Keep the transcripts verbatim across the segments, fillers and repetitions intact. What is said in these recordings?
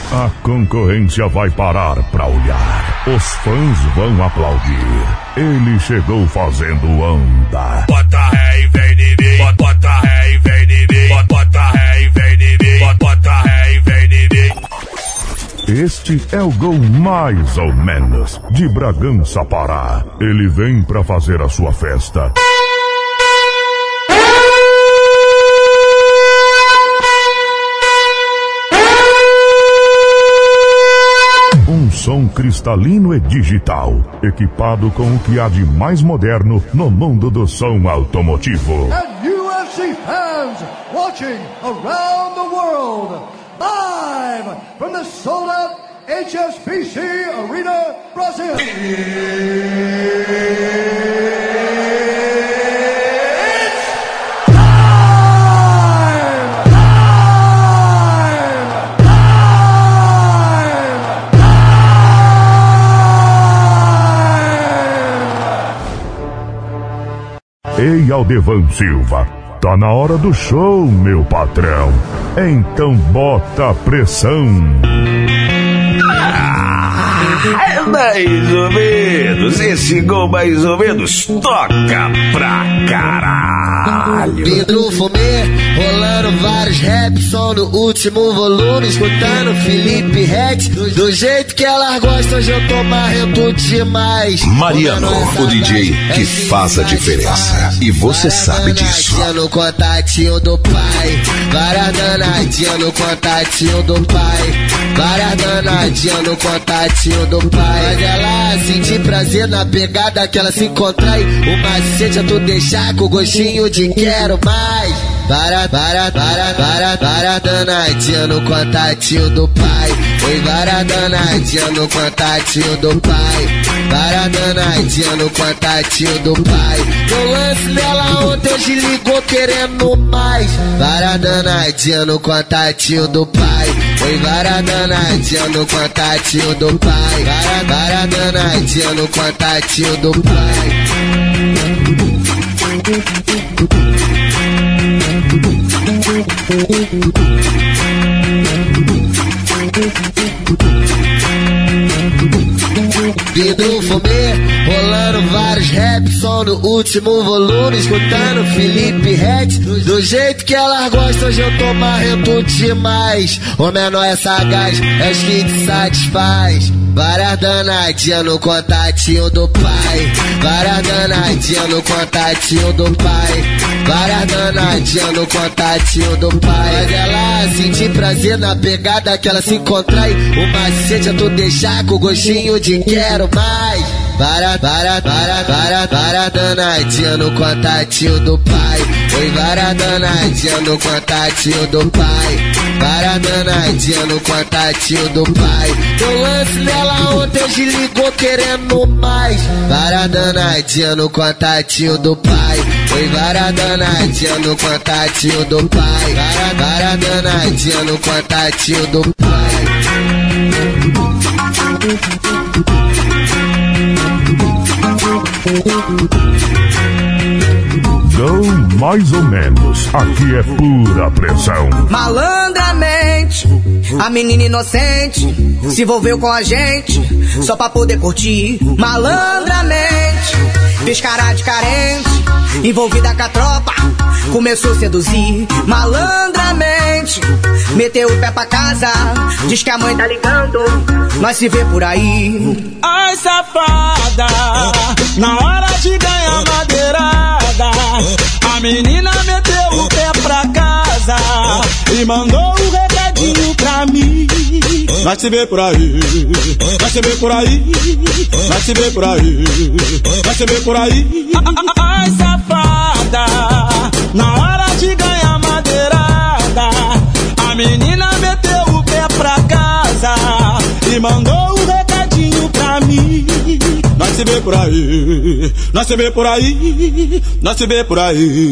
A concorrência vai parar pra olhar. Os fãs vão aplaudir. Ele chegou fazendo onda. Bota ré e vem em mim. Bota ré e vem em mim. Bota ré e vem em mim. Bota ré e vem em mim. Este é o Gol Mais ou Menos de Bragança, Pará. Ele vem pra fazer a sua festa. Um som cristalino e digital, equipado com o que há de mais moderno no mundo do som automotivo. And U F C fans watching around the world, live from the sold-out H S B C Arena, Brazil. Ei, Aldevan Silva, tá na hora do show, meu patrão. Então bota pressão. Ah, mais ou menos, esse Gol Mais ou Menos toca pra caralho. Pedro Fumê, rolando vários raps, som no último volume, escutando Felipe Ret, do, do jeito que elas gostam, hoje eu tô marrento demais. Mariano, o D J que faz a diferença, e você sabe disso. No contatinho do pai, várias danadinhas no contatinho do pai, várias danadinhas no contatinho do pai. Mas ela sentir prazer na pegada que ela se contrai, o macete é tu deixar com gostinho de quero mais. Para, para, para, para, para danadinha no contatinho do pai. Foi para danadinha no contatinho do pai. Para danadinha no contatinho do pai. No lance dela ontem hoje ligou querendo mais. Para danadinha no contatinho do pai. Foi para danadinha no contatinho do pai. Para, para danadinha no contatinho do pai. Pedro Fumê, rolando vários raps, som no último volume, escutando Felipe Ret, do, do jeito que elas gostam, hoje eu tô marrento demais. O menor é sagaz, é os que te satisfaz. Várias danadinhas no contatinho do pai. Várias danadinhas no contatinho do pai. Várias danadinhas no contatinho do pai. Mas ela sentir prazer na pegada que ela se contrai. O macete é tu deixar com gostinho de quero mais. Para, para, para, para, para danadinha no contatinho do pai. Foi para danadinha no contatinho do pai. Para danadinha no contatinho do pai. No lance dela ontem hoje ligou querendo mais. Para danadinha no contatinho do pai. Foi para danadinha no contatinho do pai. Para, para danadinha no contatinho do pai. Gol Mais ou Menos, aqui é pura pressão. Malandramente, a menina inocente se envolveu com a gente só pra poder curtir. Malandramente, fez cara de carente, envolvida com a tropa, começou a seduzir. Malandramente, meteu o pé pra casa, diz que a mãe tá ligando, nós se vê por aí. Ai, safada, na hora de ganhar madeirada, a menina meteu o pé pra casa e mandou um recadinho pra mim. Nós se vê por aí, nós se vê por aí, nós se vê por aí, nós se vê por aí. Ai, safada, na hora de ganhar madeirada, a menina meteu o pé pra casa e mandou um recadinho pra mim. Nós se vê por aí, nós se vê por aí, nós se vê por aí.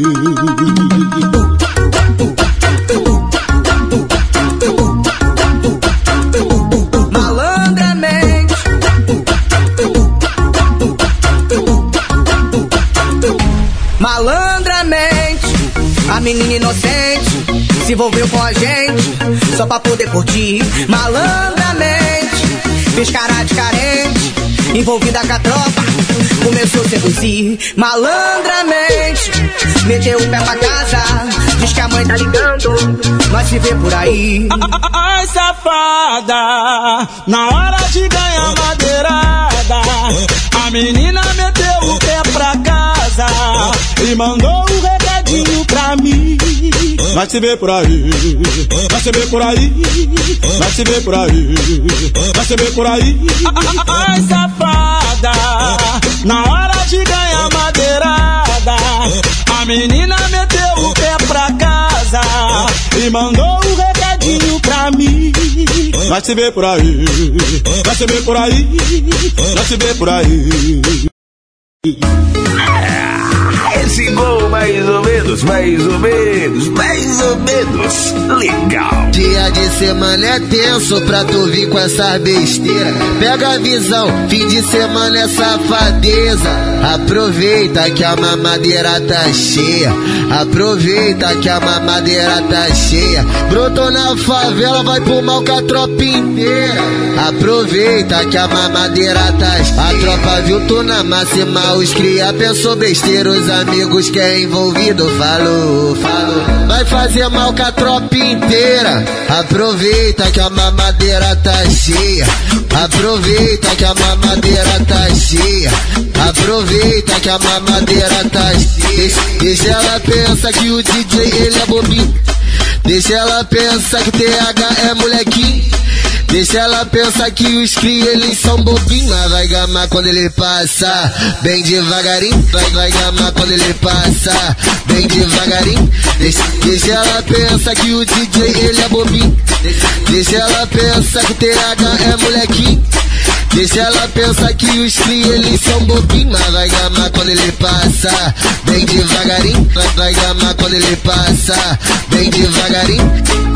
Malandramente, malandramente, a menina inocente se envolveu com a gente só só pra poder curtir malandramente. Fez cara de carente, envolvida com a tropa, começou a seduzir malandramente. Meteu o pé pra casa, diz que a mãe tá ligando, nós se vê por aí. Ai, safada, na hora de ganhar madeirada, a menina meteu o pé pra casa e mandou um recadinho pra mim. Nós se vê por aí, nós se vê por aí, nós se vê por aí, nós se vê por aí. Ai, safada, na hora de ganhar madeirada, a menina meteu o pé pra casa e mandou um recadinho pra mim. Nós se vê por aí, nós se vê por aí, nós se vê por aí. Esse gol mais ou menos, mais ou menos, mais ou menos legal. Dia de semana é tenso pra tu vir com essas besteiras. Pega a visão, fim de semana é safadeza. Aproveita que a mamadeira tá cheia, aproveita que a mamadeira tá cheia. Brotou na favela, vai pro mal com a tropa inteira. Aproveita que a mamadeira tá cheia. A tropa viu tu na máxima, os cria pensou besteira, os amigos que é envolvido falou, falou. Vai fazer mal com a tropa inteira. Aproveita que a mamadeira tá cheia, aproveita que a mamadeira tá cheia, aproveita que a mamadeira tá cheia. Deixa, deixa ela pensar que o D J ele é bobinho, deixa ela pensar que o T H é molequinho, deixa ela pensar que os cria eles são bobinhos. Mas vai gamar quando ele passa, bem devagarinho. Vai, vai gamar quando ele passa, bem devagarinho. Deixa, deixa ela pensar que o D J ele é bobinho, deixa, deixa ela pensar que o T H é molequinho, deixa ela pensar que os cria eles são bobinhos. Mas vai gamar quando ele passa, bem devagarinho. Vai, vai gamar quando ele passa, bem devagarinho.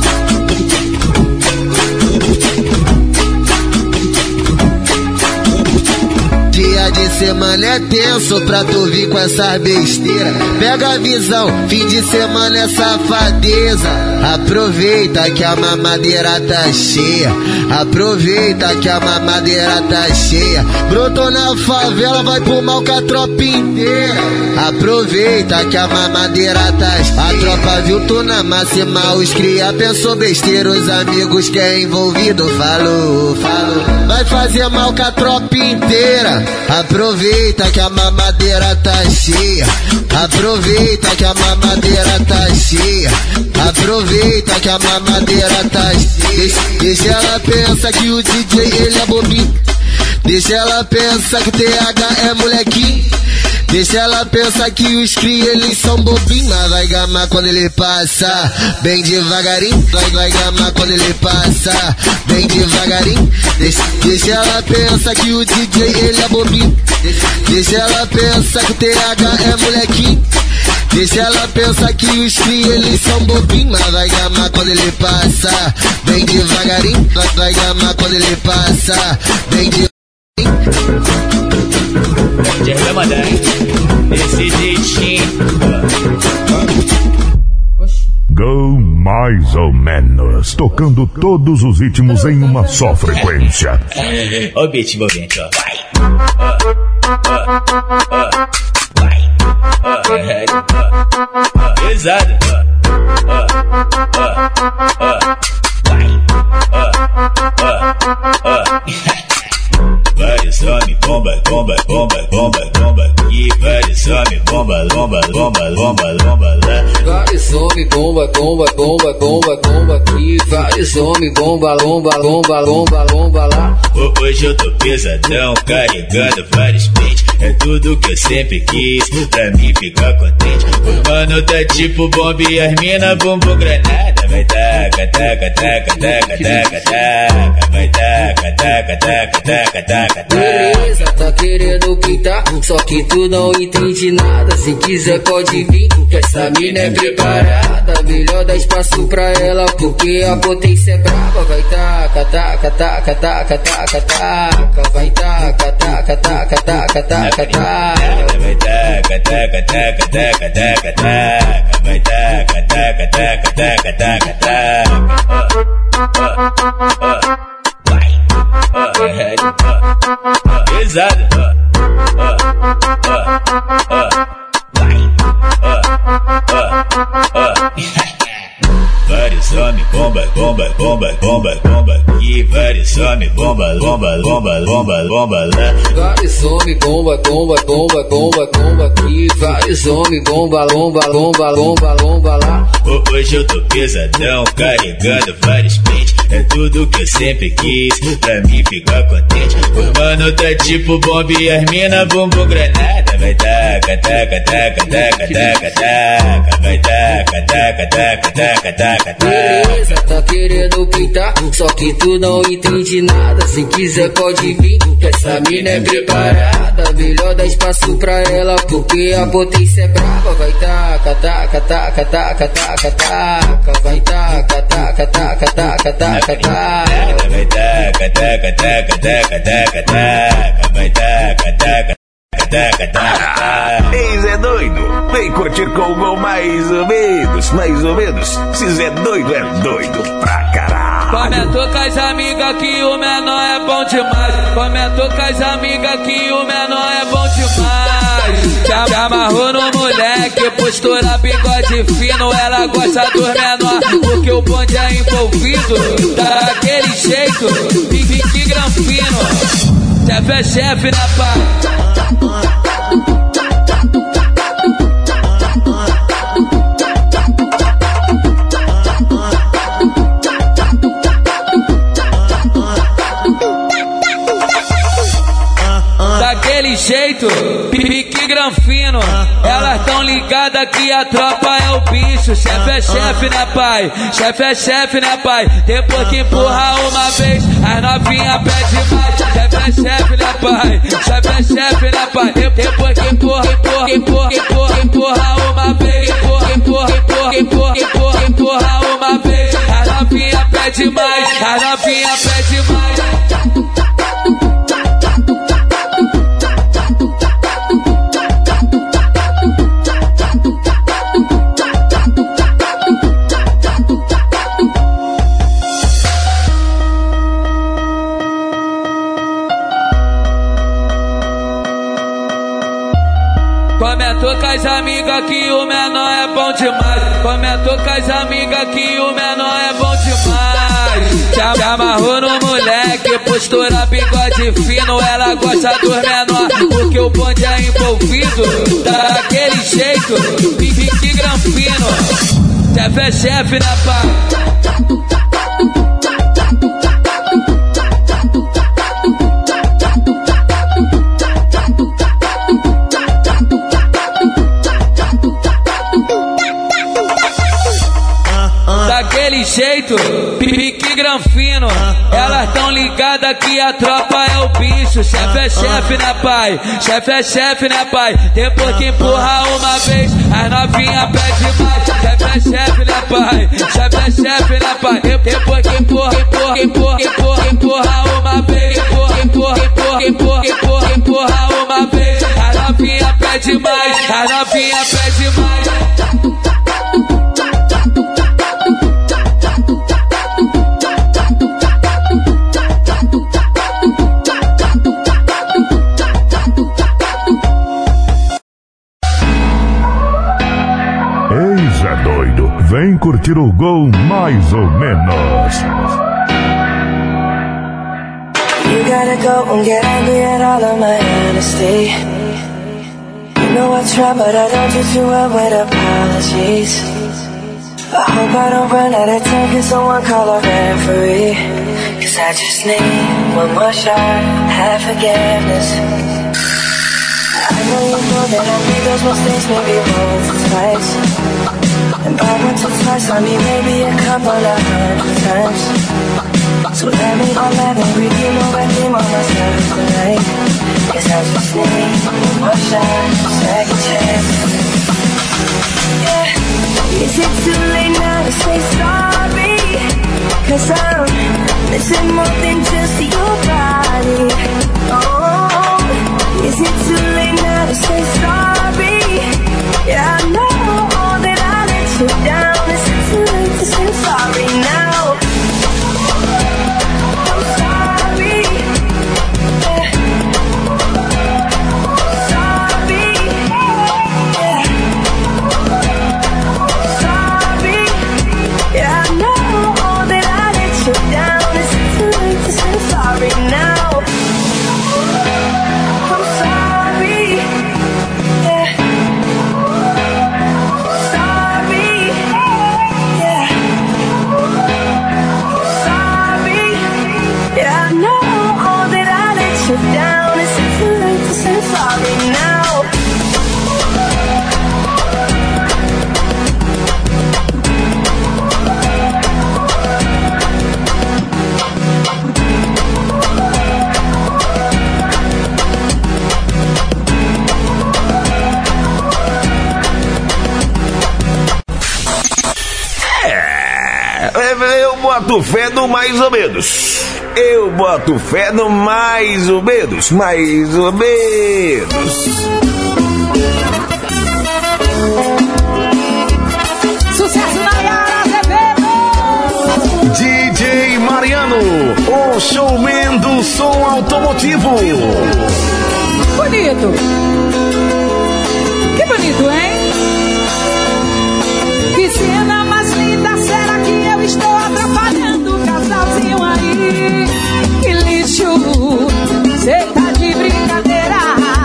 Dia de semana é tenso pra tu vir com essas besteiras. Pega a visão, fim de semana é safadeza. Aproveita que a mamadeira tá cheia, aproveita que a mamadeira tá cheia. Brotou na favela, vai pro mal com a tropa inteira. Aproveita que a mamadeira tá cheia. A tropa viu tu na máxima, os cria pensou besteira, os amigos que é envolvido falou, falou. Vai fazer mal com a tropa inteira. Aproveita que a mamadeira tá cheia, aproveita que a mamadeira tá cheia, aproveita que a mamadeira tá cheia. Deixa, deixa ela pensar que o D J ele é bobinho, deixa ela pensar que o T H é molequinho, deixa ela pensar que os cria eles são bobinhos. Mas vai gamar quando ele passa, bem devagarinho. Vai, vai gamar quando ele passa, bem devagarinho. Deixa, deixa ela pensar que o D J ele é bobinho, deixa, deixa ela pensar que o T H é molequinho, deixa ela pensar que os cria eles são bobinhos. Mas vai gamar quando ele passa, bem devagarinho. Vai, vai gamar quando ele passa, bem devagarinho. Já vai mandar, hein? Desse jeitinho. Go mais ou menos, tocando todos os ritmos em uma só frequência. Ó o beat envolvente, ó. Vai. Vai. Pesado. Vai. Vários homens, bomba, bomba, bomba, bomba, bomba. E vários homens, bomba, bomba, bomba, bomba, bomba lá. Vários homens, bomba, bomba, bomba, bomba, bomba aqui. Vários homens, bomba, bomba, bomba, bomba, bomba lá. Hoje eu tô pesadão, carregando vários pentes. É tudo que eu sempre quis, pra mim ficar contente. O mano tá tipo bomba e as mina bumbum granada. Vai taca, taca, taca, taca, taca, taca. Vai taca, taca, taca, taca, taca, taca. Beleza, tá querendo pintar, só que tu não entende nada. Se quiser pode vir, que essa mina é preparada. Melhor dar espaço pra ela, porque a potência é brava. Vai taca, taca, taca, taca, taca, taca. Vai taca, taca, taca, taca, taca, taca. Vai taca, taca, taca, taca, taca, taca. Vai taca, taca, taca, taca, taca, taca. Pesada. Vários homens, bomba, bomba, bomba, bomba, bomba. E vários homens, bomba, bomba, bomba, bomba, bomba lá. Vários homens, bomba, bomba, bomba, bomba, bomba aqui. Vários homens, bomba, bomba, bomba, bomba, bomba lá. Hoje eu tô pesadão, carregando vários pentes. É tudo que eu sempre quis, pra mim ficar contente. O mano tá tipo bomba e as mina bumbum granada. Vai taca, taca, taca, taca, taca, taca. Vai taca, taca, taca, taca, taca, taca. Beleza, tá querendo pintar, só que tu não entende nada. Se quiser pode vir, que essa mina é preparada. Melhor dar espaço pra ela, porque a potência é brava. Vai taca, taca, taca, taca, taca, taca. Vai taca, taca, taca, taca, taca. Vai taca, taca, taca, taca, taca, taca. Vai taca, taca, taca, taca. Ei, Zé Doido, vem curtir com o gol mais ou menos, mais ou menos. Se Zé Doido é doido pra caralho. Comentou com as amigas que o menor é bom demais. Comentou com as amigas que o menor é bom demais. Se amarrou no moleque, postura bigode fino. Ela gosta dos menor, porque o bonde é envolvido. Daquele jeito, pique granfino. Chefe é chefe na paz. Daquele jeito, pique granfino. Elas tão ligadas que a tropa é o bicho. Chefe é chefe, né pai? Chefe é chefe, né pai? Depois que empurra uma vez, as novinha pede mais. Chefe é chefe, né pai? Chefe é chefe, né pai? Depois que empurra, empurra, empurra, empurra, empurra uma vez. Empurra, empurra, empurra, empurra, empurra, empurra uma vez. As novinha pede mais, as novinha pede mais. Comentou com as amigas que o menor é bom demais. Comentou com as amigas que o menor é bom demais. Se amarrou no moleque, postura bigode fino. Ela gosta dos menor, porque o bonde é envolvido. Daquele jeito, pique granfino. Chefe é chefe na paz. Daquele jeito, pique granfino. Elas tão ligadas que a tropa é o bicho. Chefe é chefe, né pai? Chefe é chefe, né pai? Depois que empurra uma vez, as novinha pede mais. Chefe é chefe, né pai? Chefe é chefe, né pai? Depois que empurra, empurra, empurra, empurra, empurra uma vez. Empurra, empurra, empurra, empurra, empurra, empurra uma vez. As novinha pede mais, as novinha pede mais. Vem curtir o gol mais ou menos. You gotta go and get angry at all of my honesty. You know I try, but I don't do too well with apologies. I hope I don't run out of time, can someone call a referee? Cause I just need one more shot, have forgiveness. I know you know that I made those mistakes maybe once or twice. And by once or twice, I mean maybe a couple of hundred times. So let me, oh let me redeem or redeem on myself tonight. Cause I just need one more shot, second chance. Yeah, is it too late now to say sorry? Cause I'm missing more than just your body. Oh, is it too late now to say sorry? Yeah, I know that I let you down. Is it too late to say sorry now? boto fé no mais ou menos. Eu boto fé no mais ou menos. Mais ou menos. Sucesso na Yara Azevedo. D J Mariano, o showman do som automotivo. Bonito. Que bonito, hein? Que cena mais linda, será que eu estou atrapalhando o casalzinho aí? Que lixo, cê tá de brincadeira.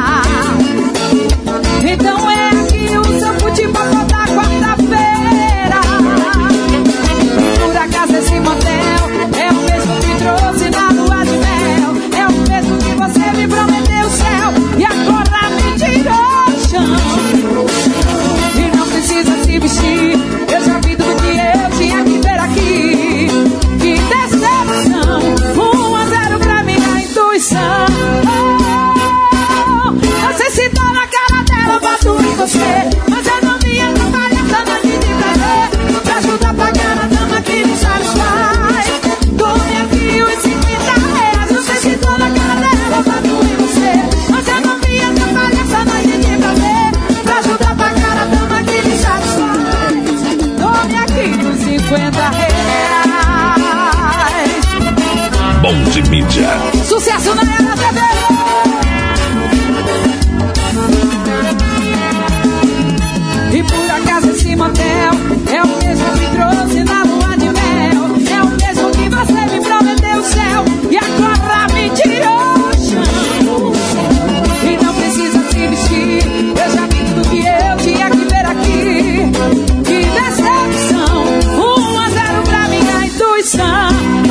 Então é aqui o seu futebol da quarta-feira. Por acaso esse motel é o mesmo que trouxe na lua de mel. É o mesmo que você me prometeu o céu e agora me tirou o chão. E não precisa se vestir, eu já vi tudo que eu tinha que ver aqui. Que decepção, um a zero pra minha intuição. Não sei se tá na cara dela, bato em você, mas eu não me atrapalho essa noite de prazer. Pra ajudar a pagar a dama que me satisfaz. Tome aqui os cinquenta reais. Não sei se tô na cara dela, bato em você, mas eu não me atrapalho essa noite de prazer. Pra ajudar a pagar a dama que me satisfaz. Tome aqui os cinquenta reais. Bom de mídia. Sucesso na Era T V. E por acaso esse motel é o mesmo que trouxe na lua de mel. É o mesmo que você me prometeu o céu e agora me tirou o chão. E não precisa se vestir, eu já vi tudo que eu tinha que ver aqui. Que decepção, um a zero pra minha intuição.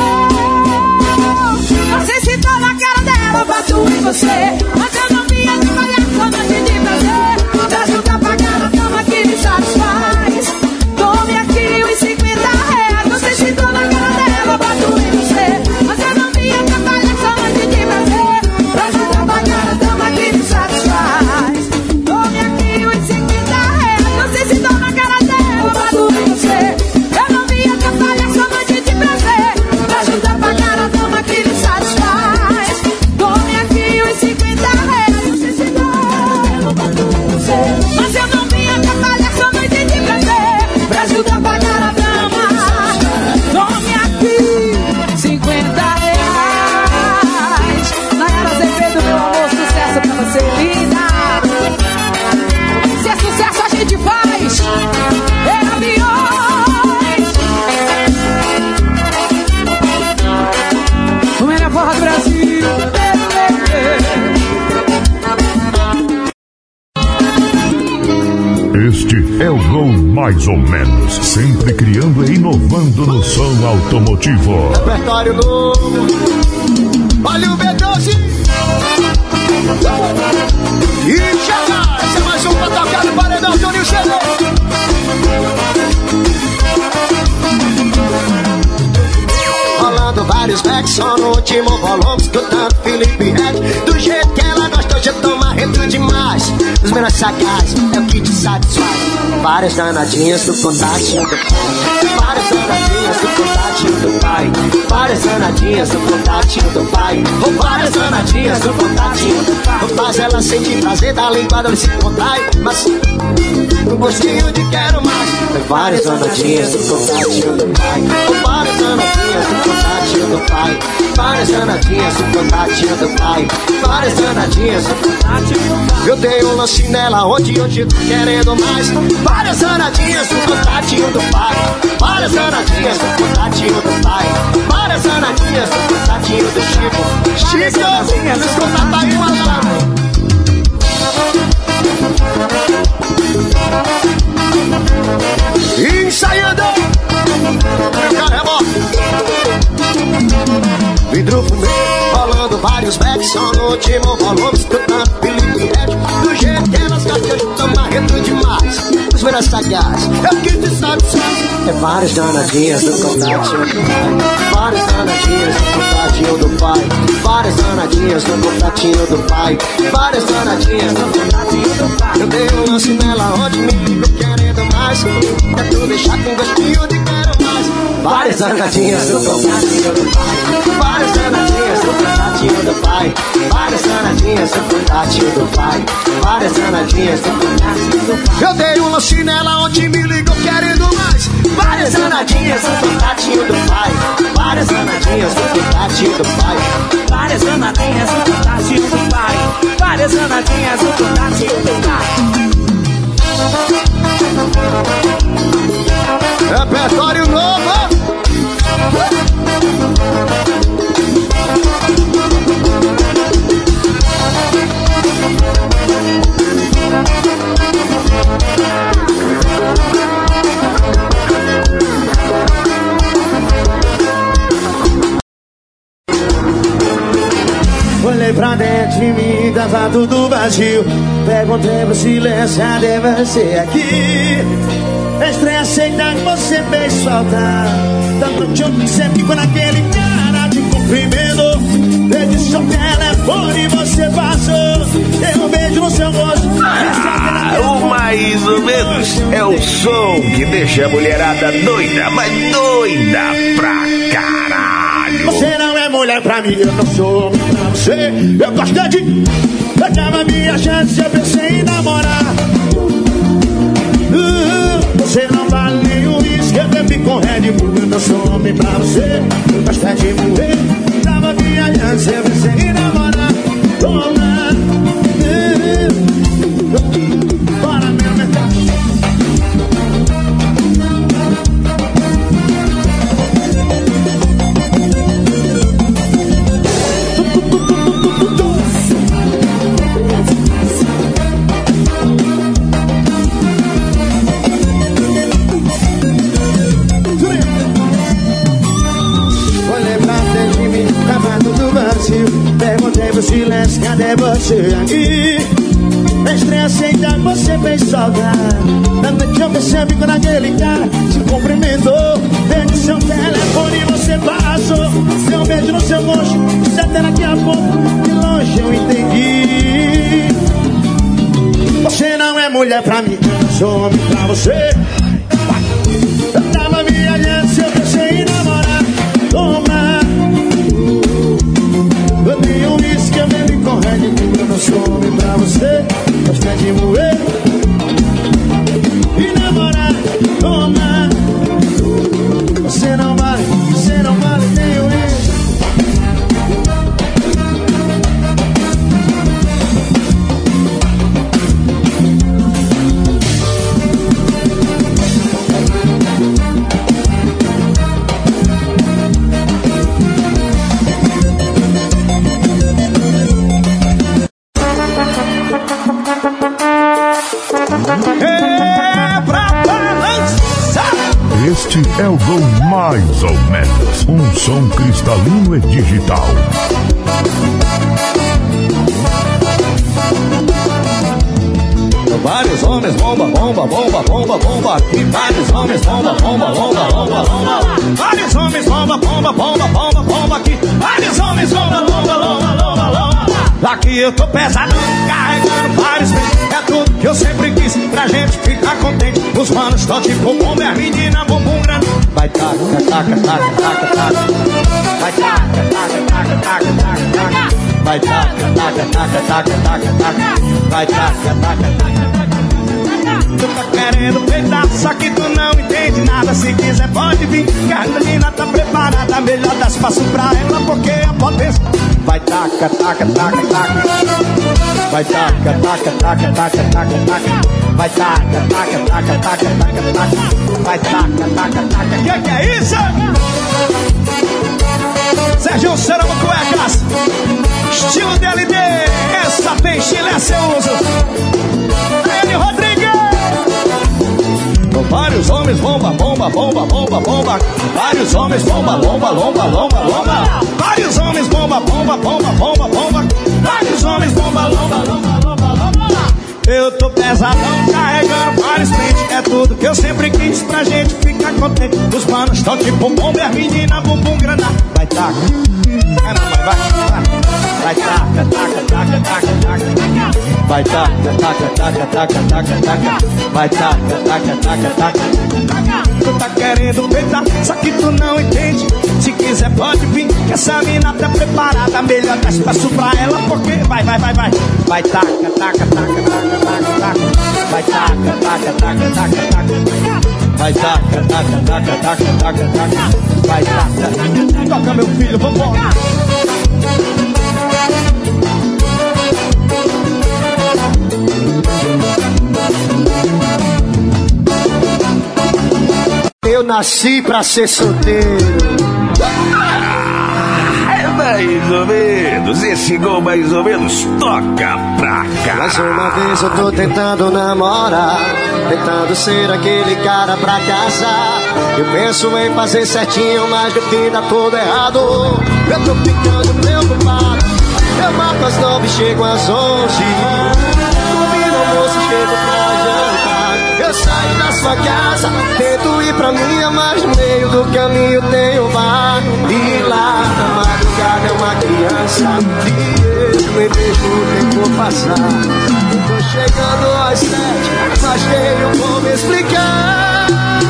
Não sei se tá na cara dela, bato em você, mas eu não vi atrapalhar sua noite de prazer. Pra ajudar a pagar a cama que me satisfaz. Tome aqui os cinquenta reais. Não sei se tô na cara dela, bato em você, mas eu não vi atrapalhar sua noite de prazer. Pra ajudar a pagar a cama que me satisfaz. Tome aqui os cinquenta reais. Não sei se tô na cara dela, bato em você, eu não vi atrapalhar sua noite de prazer. Pra ajudar a pagar a cama que me satisfaz. Tome aqui os cinquenta reais. Não sei se tô na cara dela, mas eu não vim atrapalhar sua noite de prazer. Pra ajudar a pagar a dama. Tome aqui cinquenta reais. Nayara Azevedo, meu amor, sucesso pra você, linda. Se é sucesso a gente faz. É aviões. O melhor forró do Brasil. Este é o Gol Mais ou Menos, sempre criando e inovando no som automotivo. Repertório novo. Olha o B doze. E chega. Esse é mais um pra tocar no paredão do Nil C D. Rolando vários backs, só no último volume, escutando Felipe Red. Do jeito que ela gosta, hoje eu tô marrento demais. Os menos sagazes é o que te satisfaz. Várias danadinhas do contatinho do pai. Várias danadinhas do contatinho do pai. Várias danadinhas do contatinho do pai. Ou várias danadinhas do contatinho do pai. Faz ela sentir prazer da língua do se contar. Mas um gostinho de quero mais. Várias danadinhas do contatinho do pai. Ou várias danadinhas do contatinho do pai. Várias danadinhas do contatinho do pai. Várias danadinhas do contatinho do pai. Eu dei um lance nela onde hoje eu tô querendo mais. Várias danadinhas do contatinho do pai. Várias danadinhas do contatinho do pai. Várias danadinhas do contatinho do Chico. Chico, eles contatam aí uma lama. Ensaiando. Meu cara é bom. Vidro fumê, rolando vários backs, só no último volume, escutando Felipe Red. Do jeito que elas gostam, eu tô marrento demais. Os meus sagazes, é o que te satisfaz. É várias danadinhas do contatinho do pai. Várias danadinhas do contatinho do pai. Várias danadinhas do contatinho do pai. Várias danadinhas do contatinho do pai. Eu dei um lance nela onde me ligo querendo mais. Quero deixar com gostinho de quero mais. Várias danadinhas no contatinho do pai. Várias danadinhas no contatinho do pai. Várias danadinhas no contatinho do pai. Várias danadinhas no contatinho do pai. Eu dei um lanche nela onde me ligou querendo mais. Várias danadinhas no contatinho do pai. Várias danadinhas no contatinho do pai. Várias danadinhas no contatinho do pai. Várias danadinhas no contatinho do pai. Repertório novo. Olhei pra dentro de mim, tava tudo vazio. Perguntei pro silêncio, deve ser aqui. Estranho aceitar que você fez falta. Tanto te que você ficou naquele cara de cumprimento. Desde seu telefone você passou. Dei um beijo no seu rosto. Ah, o mais ou menos é o som que deixa a mulherada doida, mas doida pra caralho. Você não é mulher pra mim, eu não sou homem pra você. Eu gostei de... Eu dava minha chance, eu pensei em namorar. uh, Você não vale nem o uísque, eu bebi com Red Bull. Eu não sou homem pra você. Eu gostei de morrer. Dava minha chance, eu pensei em namorar. Toma. uh, Bora, meu mercado. Perguntei pro silêncio, cadê você aqui? Estranho aceitar que você fez saudade. Na noite eu percebi quando aquele cara te cumprimentou. Desde seu telefone você passou. Deu um beijo no seu rosto. Se até daqui a pouco, de longe eu entendi. Você não é mulher pra mim, eu não sou homem pra você. Eu tava viajando, se eu pensei em namorar. Toma. Eu tenho isso que eu bebi com Red Bull. Eu não sou homem pra você. Gostei de moer e namorar. Toma. Você não vale, você não vale nem o isso. Este é o Gol Mais ou Menos, um som cristalino e digital. Vários homens, bomba, bomba, bomba, bomba, bomba. E vários homens, bomba, bomba, bomba, bomba, bomba. Vários homens, bomba, bomba, bomba, bomba, bomba. Aqui, vários homens, bomba, bomba, bomba, bomba, bomba. Aqui eu tô pesadão, carregando vários peitos. É tudo que eu sempre quis, pra gente ficar contente. Os manos tão tipo bomba, as meninas bumbum grande. Vai taca, taca, taca, taca, taca. Vai taca, taca, taca, taca, taca, taca. Vai taca, taca, taca, taca, taca, taca. Vai taca, taca, taca. Tu tá querendo peitar, só que tu não entende nada. Se quiser pode vir, que a menina tá preparada. Melhor dar espaço pra ela, porque a potência. Vai taca, taca, taca, taca. Vai taca, taca, taca, taca, taca, taca. Vai taca, taca, taca, taca, taca, taca. Vai taca, taca, taca. Que que é isso? Sérgio Ceramo Cuecas, estilo D L D. Essa tem Chile, essa eu uso. Ele Rodrigues. Vários homens, bomba, bomba, bomba, bomba, bomba. Vários homens, bomba, bomba, bomba, bomba, bomba. Vários homens, bomba, bomba, bomba, bomba, bomba. Vários homens, bomba, bomba, bomba, bomba, bomba. Eu tô pesadão, carregando vários pentes. É tudo que eu sempre quis pra gente ficar contente. Os manos tão tipo bomba e as meninas bumbum granada. Vai taca, é mamãe, vai, vai. Vai taca, taca, taca, taca, taca. Vai taca, taca, taca, taca, taca, taca. Vai taca, taca, taca, taca. Tu tá querendo beijar, só que tu não entende. Se quiser pode vir, que essa mina tá preparada. Melhor dar espaço pra ela, porque vai, vai, vai, vai. Vai taca, taca, taca, taca, taca, taca. Vai taca, taca, taca, taca, taca. Vai taca, taca, taca, taca, taca, taca. Vai taca. Toca, meu filho, vambora. Eu nasci pra ser solteiro. Ah, é mais ou menos, esse gol mais ou menos toca pra cá. Mais uma vez eu tô tentando namorar, tentando ser aquele cara pra casar. Eu penso em fazer certinho, mas no fim dá tudo errado. Eu tô ficando preocupado. Eu marco às nove, chego às onze. Combino almoço, chego pra jantar. Eu saio da sua casa, tento ir pra minha, mas no meio do caminho tem um bar. E lá na madrugada é uma criança, e eu me vejo o tempo passar. Eu tô chegando às sete, mas tenho como explicar.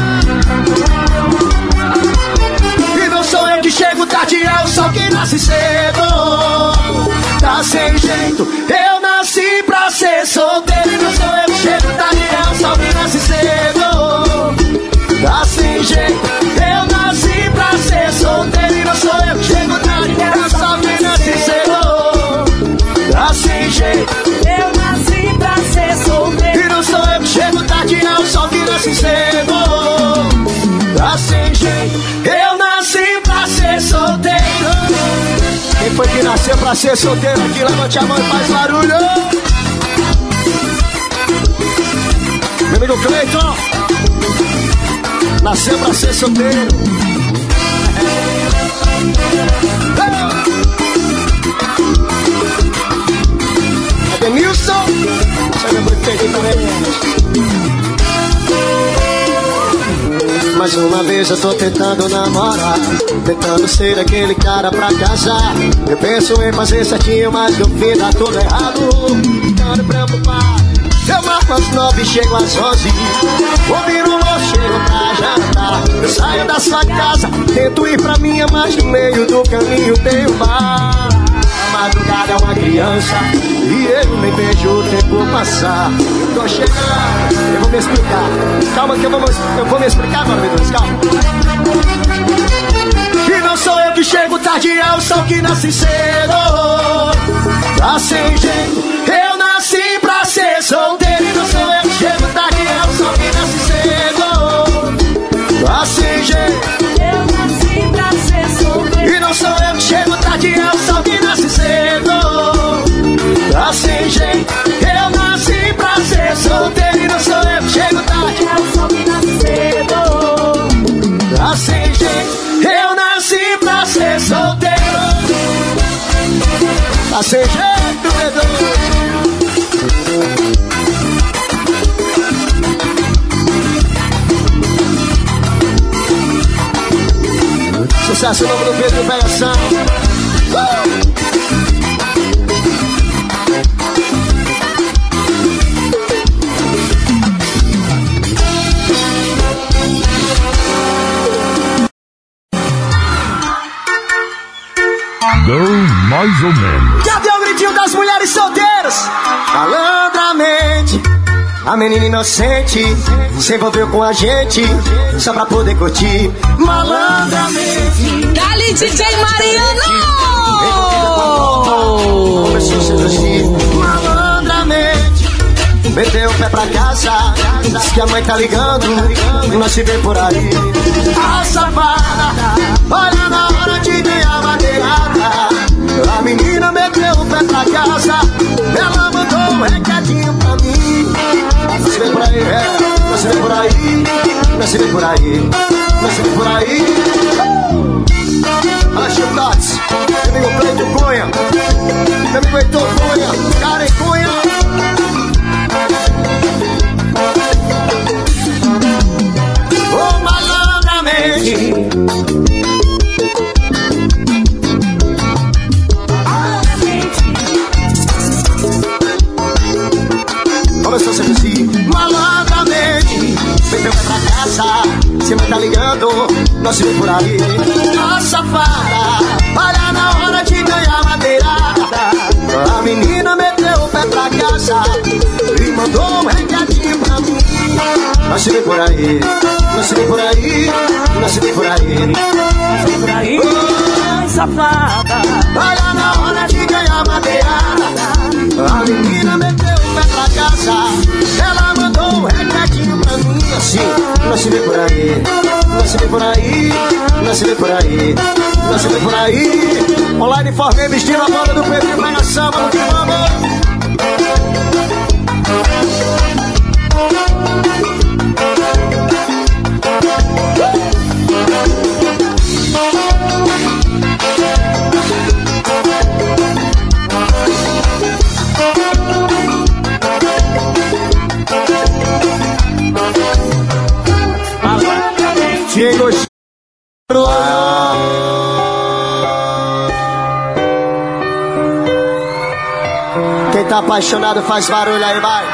E não sou eu que chego tarde, é o sol que nasce cedo. Tá sem jeito, eu nasci pra ser solteiro. E não sou eu que chego tarde, é o sol que nasce cedo. Tá sem jeito, eu nasci pra ser solteiro. E não sou eu que chego tarde, é o sol que nasce cedo. Tá sem jeito, eu nasci pra ser solteiro. E não sou eu que chego tarde, é o sol que nasce cedo. Tá sem jeito, eu nasci pra ser solteiro. Quem foi que nasceu pra ser solteiro aqui? Levante a mão e faz barulho. Meu amigo Cleiton, nasceu pra ser solteiro. É Denilson, você não foi feito também. Mais uma vez eu tô tentando namorar, tentando ser aquele cara pra casar. Eu penso em fazer certinho, mas no fim dá tudo errado. Ficando preocupado. Eu marco às nove, chego às onze. Ouvir um louco, chego pra jantar. Eu saio da sua casa, tento ir pra minha, mas no meio do caminho tem um bar. A madrugada é uma criança, e eu nem vejo o tempo passar. Eu tô chegando, eu vou me explicar. Calma que eu vou, eu vou me explicar, meu amigo, calma. E não sou eu que chego tarde, é o sol que nasce cedo. Tá sem jeito, eu nasci pra ser solteiro. E não sou eu que chego tarde, é o sol que nasce cedo. Tá sem jeito, eu nasci pra ser solteiro. E não sou eu que chego tarde, é o sol que nasce cedo. Tá sem jeito, eu nasci pra ser solteiro. E não sou eu que chego tarde, é o sol que nasce cedo. Tá sem jeito, eu nasci pra ser solteiro. Tá sem jeito, Edu. Sucesso novo do Pedro Pegação. Uh! Gol mais ou menos. Cadê o gritinho das mulheres solteiras? Malandramente, a menina inocente se envolveu com a gente só pra poder curtir. Malandramente. Dali, D J Mariano! Começou a seduzir. Malandramente, meteu o pé pra casa, diz que a mãe tá ligando, e nós se vê por aí. A safada, olha na hora de ganhar madeirada. A menina meteu o pé pra casa, ela mandou um recadinho pra mim. Nós se vê por aí, é, nós se vê por aí, nós se vê por aí, nós se vê por aí. Olha, Chutates, meu amigo Cleiton Cunha, meu amigo Heitor Cunha, Karen Cunha. Oh, malandramente. Começou a seduzir malandramente, meteu pra casa, se manda não se vê por aí. Nossa safada, olha na hora de ganhar madeirada. A menina meteu o pé pra casa e mandou um recadinho pra mim. Não se vê por aí, não se vê por aí, não se vê por aí. Não se vê por aí, oh, safada. Olha na hora de ganhar madeirada. A menina meteu o pé pra casa, ela mandou um recadinho pra mim assim. Não se vê por aí, não se vê por aí, não se vê por aí, não se vê por aí. Online formei vestindo a bola do Pedrinho vai na samba, no que vamos. Quem gostou? Quem tá apaixonado faz barulho aí, vai.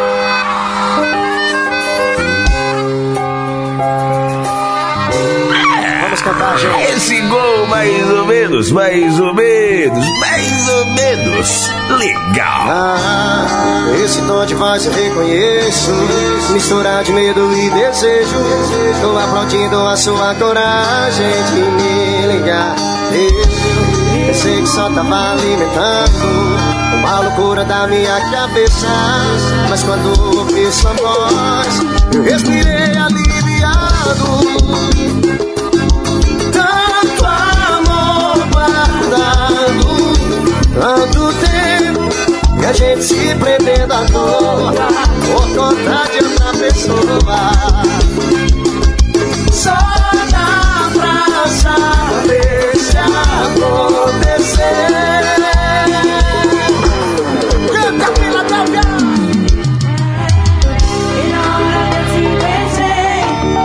Vamos cantar, gente. Esse gol mais ou menos, mais ou menos, mais ou menos legal. Ah, esse tom de voz eu reconheço, mistura de medo e desejo. Tô aplaudindo a sua coragem de me ligar. Eu pensei que só tava alimentando uma loucura da minha cabeça, mas quando ouvi sua voz eu respirei aliviado. Tanto amor guardado, tanto tempo que a gente se prendendo à toa por conta de outra pessoa. Só dá pra saber se acontecer. Canta, Filadélfia! E na hora eu te beijei,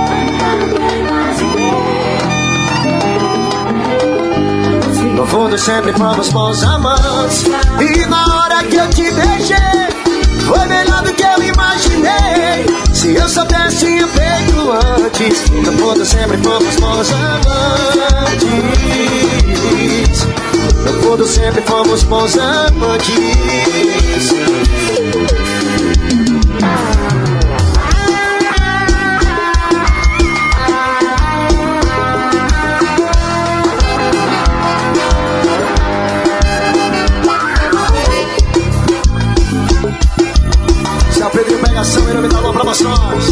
no fundo sempre fomos bons amantes, e na hora que eu te beijei foi melhor do que eu imaginei. Se eu soubesse tinha feito antes. No fundo sempre fomos bons amantes, no fundo sempre fomos bons amantes. Se a Pedrinho pegação e não me dá uma promoções.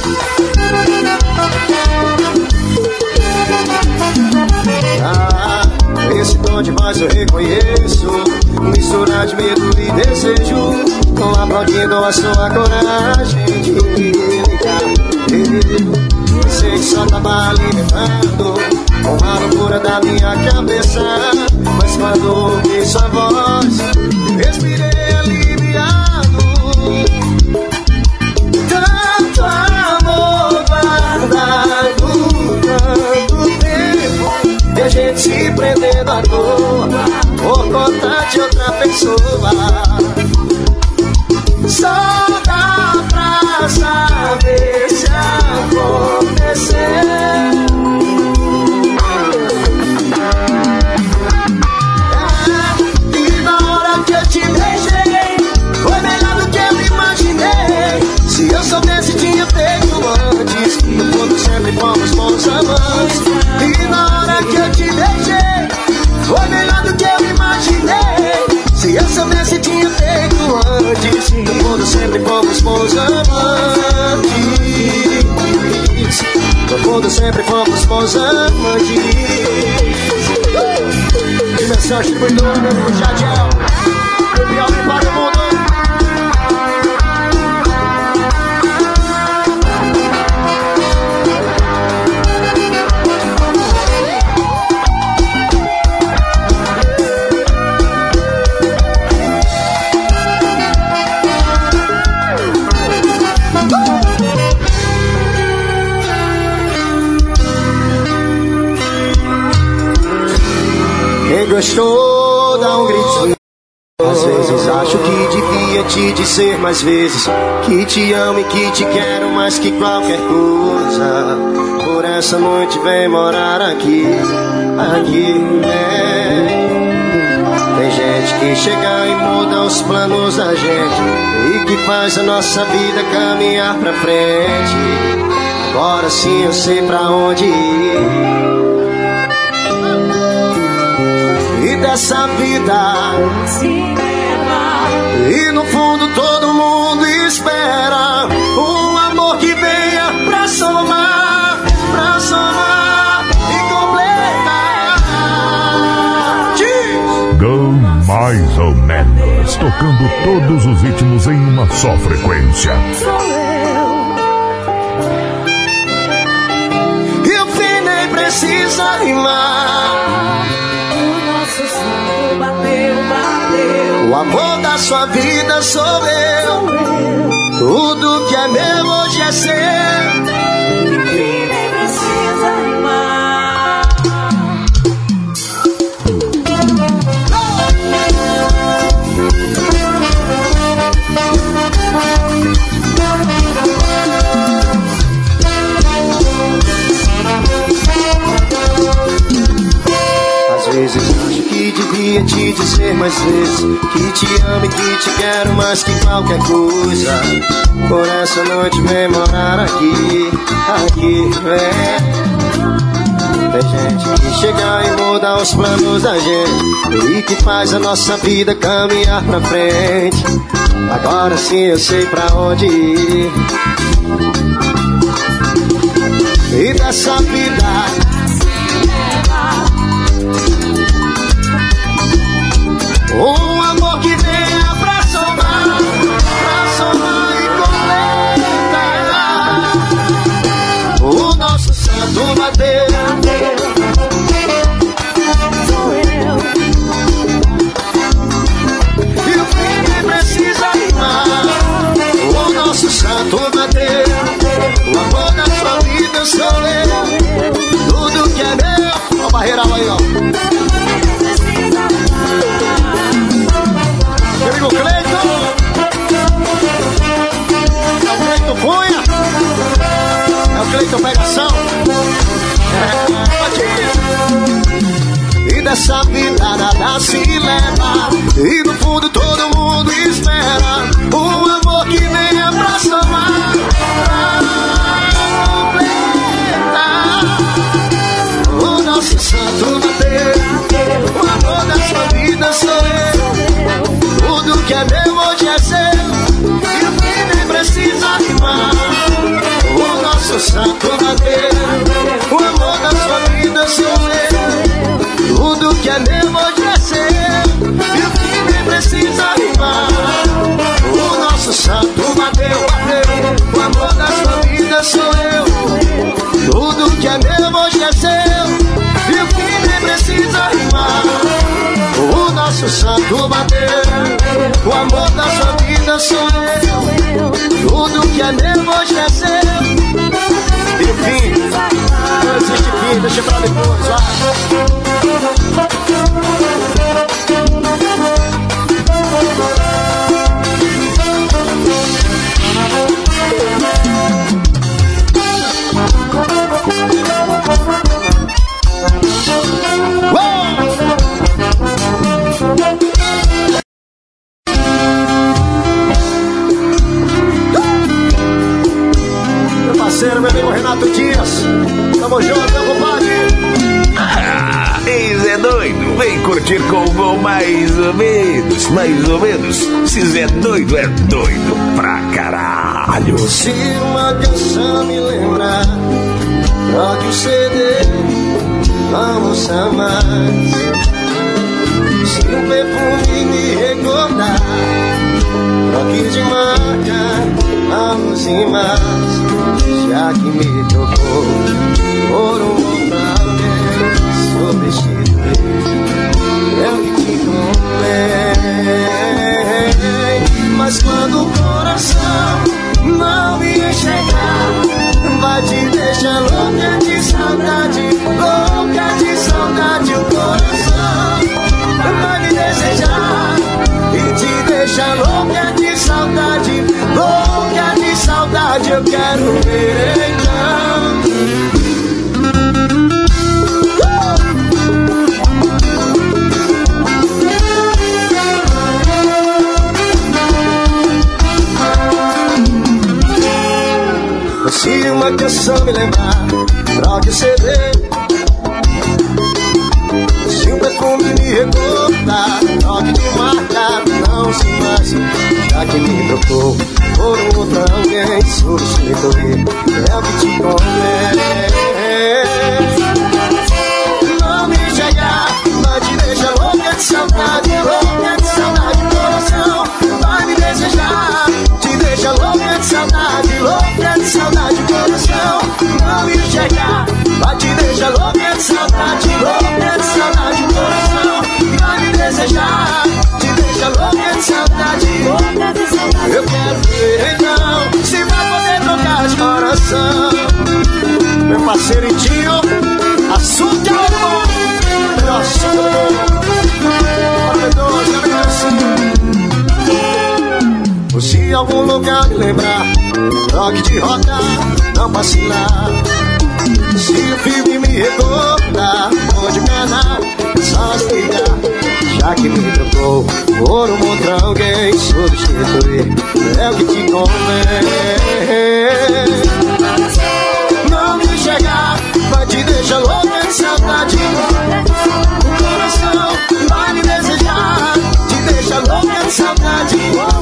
Ah, esse tom de voz eu reconheço, mistura de medo e desejo. Tô aplaudindo a sua coragem de me ligar. Eu pensei que só tava alimentando uma loucura da minha cabeça, mas quando ouvi sua voz respirei aliviado. Tanto amor guardado, tanto tempo que a gente se prendendo à toa por conta de outra pessoa. Só dá pra saber se acontecer. É, e na hora que eu te beijei foi melhor do que eu imaginei. Se eu soubesse tinha feito antes. No fundo sempre fomos bons amantes, e na hora que eu te beijei foi melhor do que eu imaginei. Se eu soubesse tinha feito antes. No fundo sempre fomos bons amantes, no fundo sempre fomos bons amantes. Dimensão distribuidora, meu amigo Jadiel, o pior para o mundo. Quem gostou, dá um grito. Às vezes acho que devia te dizer mais vezes que te amo e que te quero mais que qualquer coisa. por essa noite vem morar aqui, aqui, né? Tem gente que chega e muda os planos da gente e que faz a nossa vida caminhar pra frente. Agora sim eu sei pra onde ir. E dessa vida e no fundo todo mundo espera um amor que venha pra somar, pra somar e completar. Go mais ou menos, tocando todos os ritmos em uma só frequência. Sou eu. E o fim nem precisa rimar. O nosso santo bateu, bateu. O amor da sua vida sou eu. Sou eu. Tudo que é meu hoje é seu. E fim nem precisa rimar. Às vezes acho que devia te dizer mais vezes que te amo e que te quero mais que qualquer coisa. Por essa noite vem morar aqui, aqui, vem. Tem gente que chega e muda os planos da gente e que faz a nossa vida caminhar pra frente. Agora sim eu sei pra onde ir. E dessa vida um amor que venha pra somar, pra somar e completar. O nosso santo bateu. Sou eu. E o fim nem precisa rimar. O nosso santo bateu. O amor da sua vida sou eu. Tudo que é meu. Ó o barreirão aí, ó. Meu amigo Cleiton. É o Cleiton Cunha. É o Cleiton Pegação. É, e dessa vida nada se leva. E no fundo todo mundo espera um amor que venha pra somar, pra completar. O nosso santo bateu. O amor da sua vida sou eu. Tudo que é meu hoje é seu. E o fim nem precisa rimar. O nosso santo bateu. O amor da sua vida sou eu. Tudo que é meu hoje é seu. E o fim nem precisa rimar. O nosso santo bateu, bateu. O amor da sua vida sou eu. Tudo que é meu hoje é seu. E o fim nem precisa rimar. O nosso santo bateu. O amor da sua vida sou eu. Tudo que é meu hoje é seu. E o fim, não existe fim, deixa pra depois, vai. Meu amigo Renato Dias, tamo junto, meu compadre. Ah, eis é doido, vem curtir com o Gol mais ou menos, mais ou menos. Se Zé doido, é doido pra caralho. Se uma canção me lembrar, troque o C D, vamos a mais. Se um perfume me recordar, troque de marca, vamos em mais. Já que me tocou por um outro alguém, substituir, eu que te comprei. Mas quando o coração não me enxergar, vai te deixar louca de saudade, louca de saudade. O coração vai me desejar e te deixar louca de saudade, louca de saudade. Eu quero ver então dia que eu só me lembrar, troque o C D. Se um perfume me recortar, troque de marca, não se mais. Já que me trocou por um outro alguém, substituir é o que te convém. Não me chegar, vai te deixar louca de saudade, louca de saudade, coração. Vai me desejar, te deixa louca de saudade, louca de saudade, coração. Não me chegar, vai te deixar louca de saudade, louca de saudade, coração. Vai me desejar, te deixa louca de saudade, louca de saudade. Eu quero ver então se vai poder trocar de coração. Meu parceiro Itinho, açúcar do bom, melhor açúcar do bom. Se algum lugar me lembrar, troque de rota, não vacilar. Se o filme me recordar, pode me andar, só se ligar. Já que me trocou por um outro alguém, substituir é o que te convém. Não me chegar, vai te deixar louca de saudade. O coração vai me desejar, te deixa louca de saudade.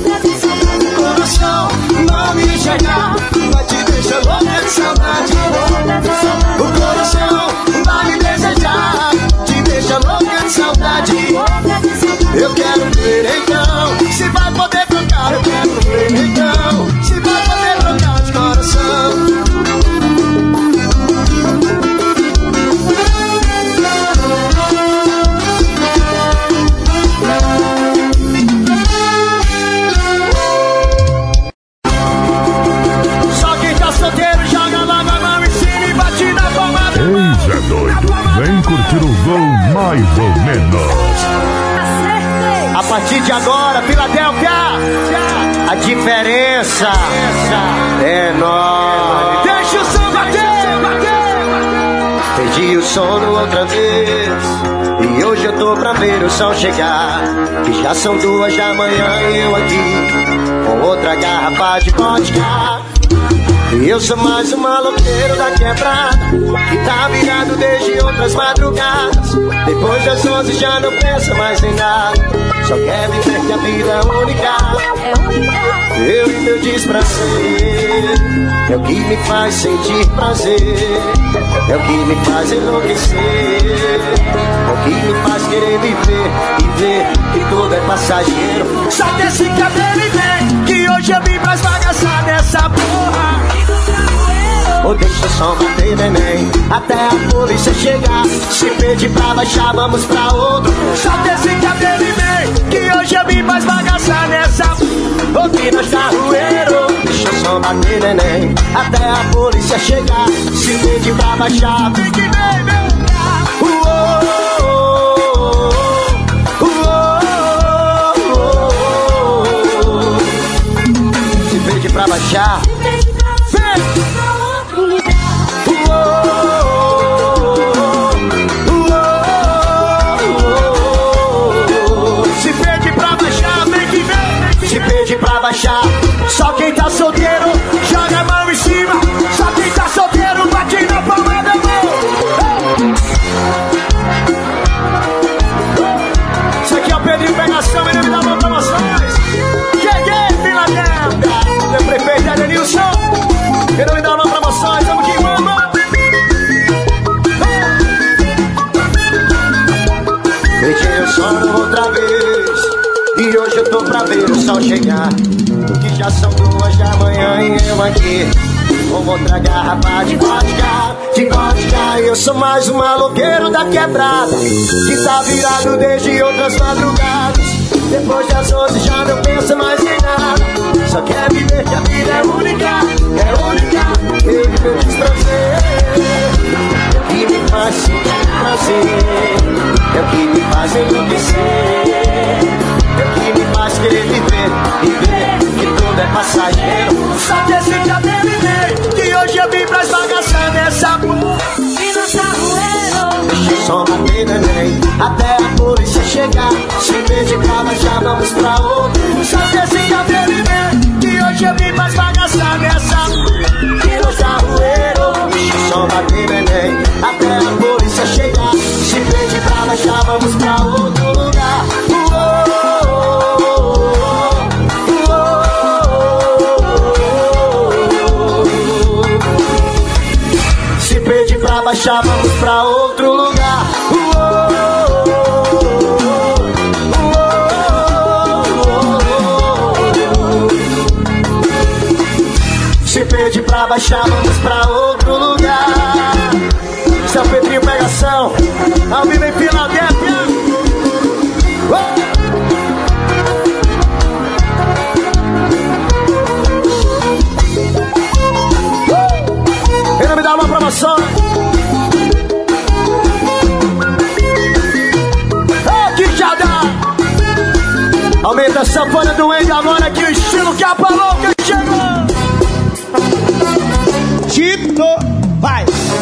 Não me chegar, vai te deixar louca de saudade. O coração vai me desejar, te deixa louca de saudade. Eu quero ver então se vai poder trocar. Eu quero ver então se vai poder trocar de coração. Vem curtir o gol mais ou menos. A partir de agora, Filadélfia, a diferença é enorme. Deixa o som bater, bater. Perdi o sono outra vez e hoje eu tô pra ver o sol chegar. Que já são duas da manhã e eu aqui com outra garrafa de vodka. E eu sou mais um maloqueiro da quebrada que tá virado desde outras madrugadas. Depois das onze já não pensa mais em nada, só quer viver que a vida é única. Eu e meu desprazer é o que me faz sentir prazer, é o que me faz enlouquecer, é o que me faz querer viver e ver que tudo é passageiro. Só desse cabelo e vem que hoje eu vim pra esbagaçar nessa porra. Ou deixa o som bater, neném, até a polícia chegar. Se pedir pra baixar, vamos pra outro. Só desse cabelo e vem que hoje eu vim pra esbagaçar nessa. Ouvi nós tá rueiro. Deixa o som bater, neném, até a polícia chegar. Se pedir pra baixar, vem que vem, vem. Uou, uou, uou. Se pedir pra baixar, vem. Pra baixar, só quem tá solteiro joga a mão em cima. Só quem tá solteiro bate na palma da mão. Isso aqui é o Pedrinho Pegação, ele me dá mão promoções. Cheguei, Filadélfia, meu prefeito Adenilson, ele me dá mão promoções. Vamos que vamos. Deixei o sono outra vez e hoje eu tô pra ver o sol chegar. Que já são duas da manhã e eu aqui com outra garrafa de vodka, de vodka. Eu sou mais um maloqueiro da quebrada que tá virado desde outras madrugadas. Depois das onze já não pensa mais em nada, só quer viver que a vida é única, é única. Eu me fiz prazer, é o que me faz sentir prazer, é o que me faz enlouquecer, é o que me faz querer viver e ver que tudo é passageiro. Só que esse cabelo e vem que hoje eu vim pra esbagaçar nessa porra. E não tá ruendo. Deixa o som bater, neném, até a polícia chegar. Se verde pra baixar, vamos pra outro. Só que esse cabelo e vem que hoje eu vim pra esbagaçar nessa. Que não tá ruendo. só bater neném. Até a polícia chegar, se pedir pra baixar, vamos pra outro lugar. Se pedir pra baixar, vamos pra outro lugar. Se pedir pra baixar, vamos pra outro lugar. São Pedrinho Pegação, ao vivo em Filadélfia. Ele me dá uma promoção. Oh, que já dá. Aumenta a sanfona do Andy agora que o estilo que a palouca chegou. Tito, vai.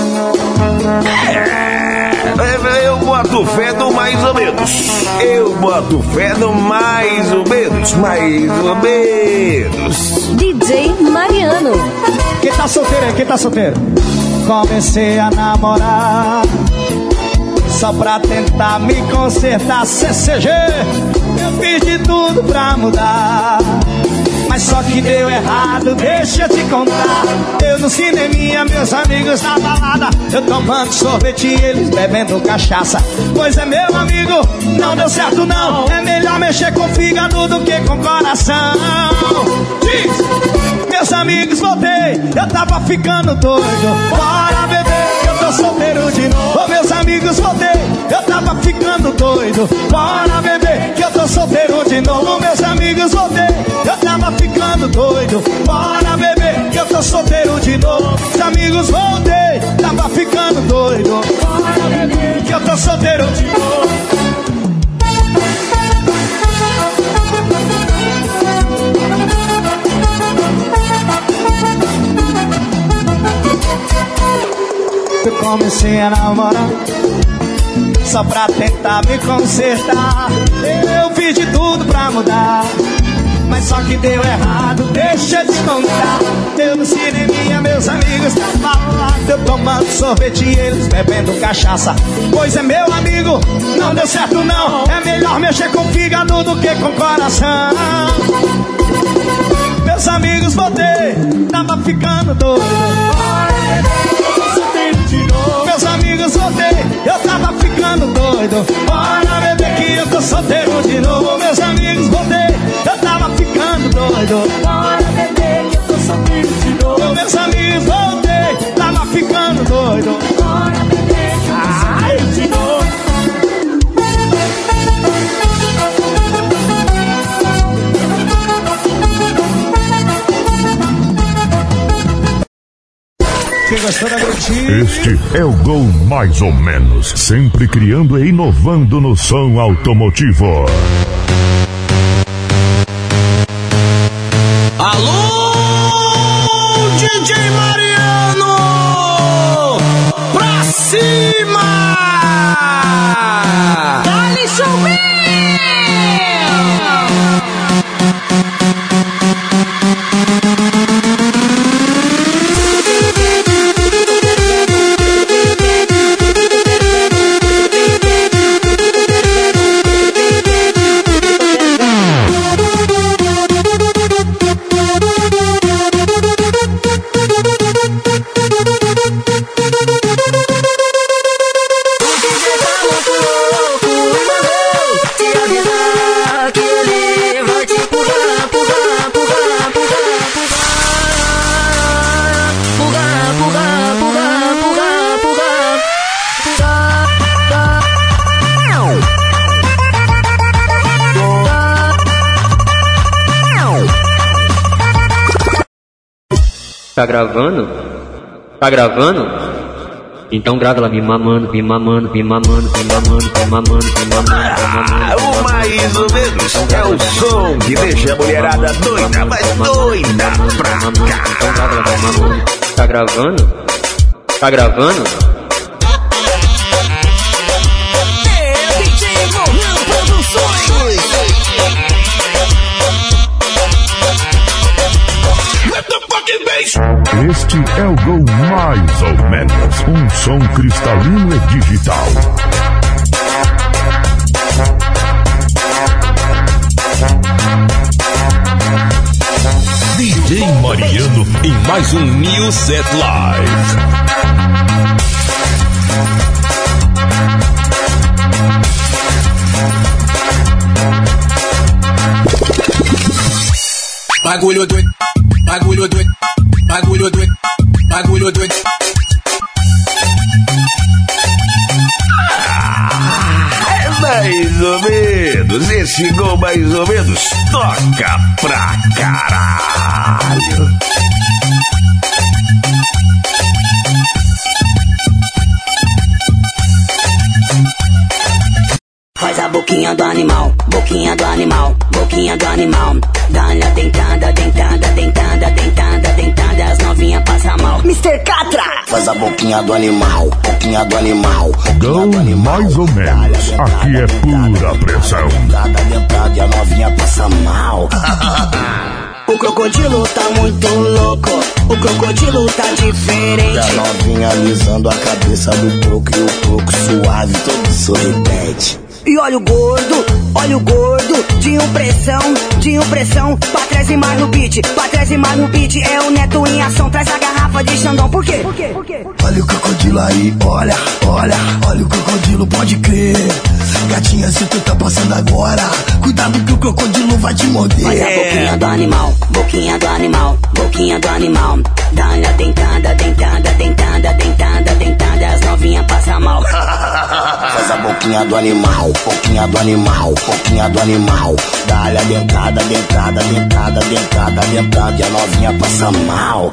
É, eu boto fé no mais ou menos. Eu boto fé no mais ou menos. Mais ou menos. D J Mariano. Quem tá solteiro aí? Quem tá solteiro? Comecei a namorar só pra tentar me consertar. C C G, eu fiz de tudo pra mudar, mas só que deu errado, deixa eu te contar. Eu no cineminha, meus amigos na balada, eu tomando sorvete e eles bebendo cachaça. Pois é, meu amigo, não deu certo não. É melhor mexer com fígado do que com coração. Diz! Meus amigos, voltei, eu tava ficando doido. Bora beber, eu tô solteiro de novo. Ô, meus amigos, voltei, eu tava ficando doido. Bora beber, que eu tô solteiro de novo. Meus amigos, voltei, eu tava ficando doido. Bora beber, que eu tô solteiro de novo. Meus amigos, voltei, tava ficando doido. Bora beber, que eu tô solteiro de novo. Eu comecei a namorar só pra tentar me consertar. Eu fiz de tudo pra mudar, mas só que deu errado, deixa eu te contar. Eu no cineminha, meus amigos na balada, eu tomando sorvete e eles bebendo cachaça. Pois é, meu amigo, não deu certo não. É melhor mexer com fígado do que com coração. Meus amigos, voltei, tava ficando doido. Meus amigos, voltei, eu tava ficando doido. Bora beber que eu tô solteiro de novo. Meus amigos, voltei, eu tava ficando doido. Bora beber que eu tô solteiro de novo. Meus amigos, voltei, tava ficando doido. Bora beber que eu tô solteiro de novo. Quem gostou da notícia? Este é o Gol Mais ou Menos, sempre criando e inovando no som automotivo. Alô, D J Mariano, pra cima! Dale, showman! Tá gravando? Tá gravando? Então grava lá, me mamando, me mamando, me mamando, me mamando, me mamando, me mamando, ah, o mais ou menos é o som que deixa a mulherada doida, mas doida pra cá. Tá gravando? Tá gravando? É D J Morrão Produções. Let the fucking bass. Este é o Gol Mais ou Menos, um som cristalino e digital. D J Mariano em mais um New Set Live. Bagulho doido, bagulho doido, bagulho doido, bagulho doido. É mais ou menos, esse Gol Mais ou Menos toca pra caralho. Faz a boquinha do animal, boquinha do animal, boquinha do animal. Dá-lhe a dentada, dentada, dentada, dentada, dentada. As novinhas passam mal. mister Catra! Faz a boquinha do animal, boquinha do animal. Gol Mais ou Menos, aqui é pura pressão. Dentada, dentada e a novinha passa mal. O crocodilo tá muito louco, o crocodilo tá diferente. E a novinha alisando a cabeça do coco e o coco suave, todo sorridente. E olha o gordo, olha o gordo, de impressão, de impressão. Pra trás e mais no beat, pra trás e mais no beat. É o Neto em ação, traz a garrafa de Xandão. Por quê? Por quê? Por quê? Olha o crocodilo aí, olha, olha, olha o crocodilo, pode crer. Gatinha, se tu tá passando agora, cuidado que o crocodilo vai te morder. Faz a boquinha do animal, boquinha do animal, boquinha do animal. Dá-lhe a dentada, dentada, dentada, dentada, dentada. As novinhas passam mal. Faz a boquinha do animal, boquinha do animal, boquinha do animal. Dá-lhe a dentada, dentada, dentada, dentada, dentada. E a novinha passa mal.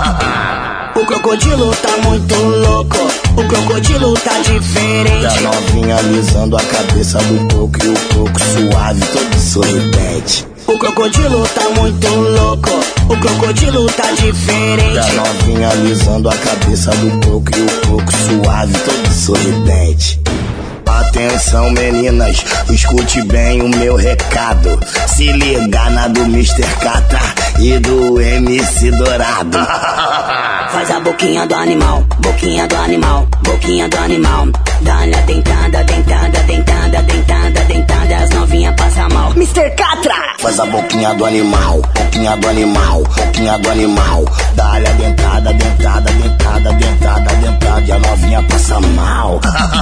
O crocodilo tá muito louco, o crocodilo tá diferente. E a novinha alisando a cabeça do coco e o coco suave, todo sorridente. O crocodilo tá muito louco, o crocodilo tá diferente. E a novinha alisando a cabeça do coco e o coco suave, todo sorridente. Atenção meninas, escute bem o meu recado. Se liga na do mister Catra e do M C Dourado. Faz a boquinha do animal, boquinha do animal, boquinha do animal. Dá-lhe a dentada, dentada, dentada, dentada, dentada. As novinhas passam mal. mister Catra! Faz a boquinha do animal, boquinha do animal, boquinha do animal. Dá-lhe a dentada, dentada, dentada, dentada, dentada. E a novinha passa mal.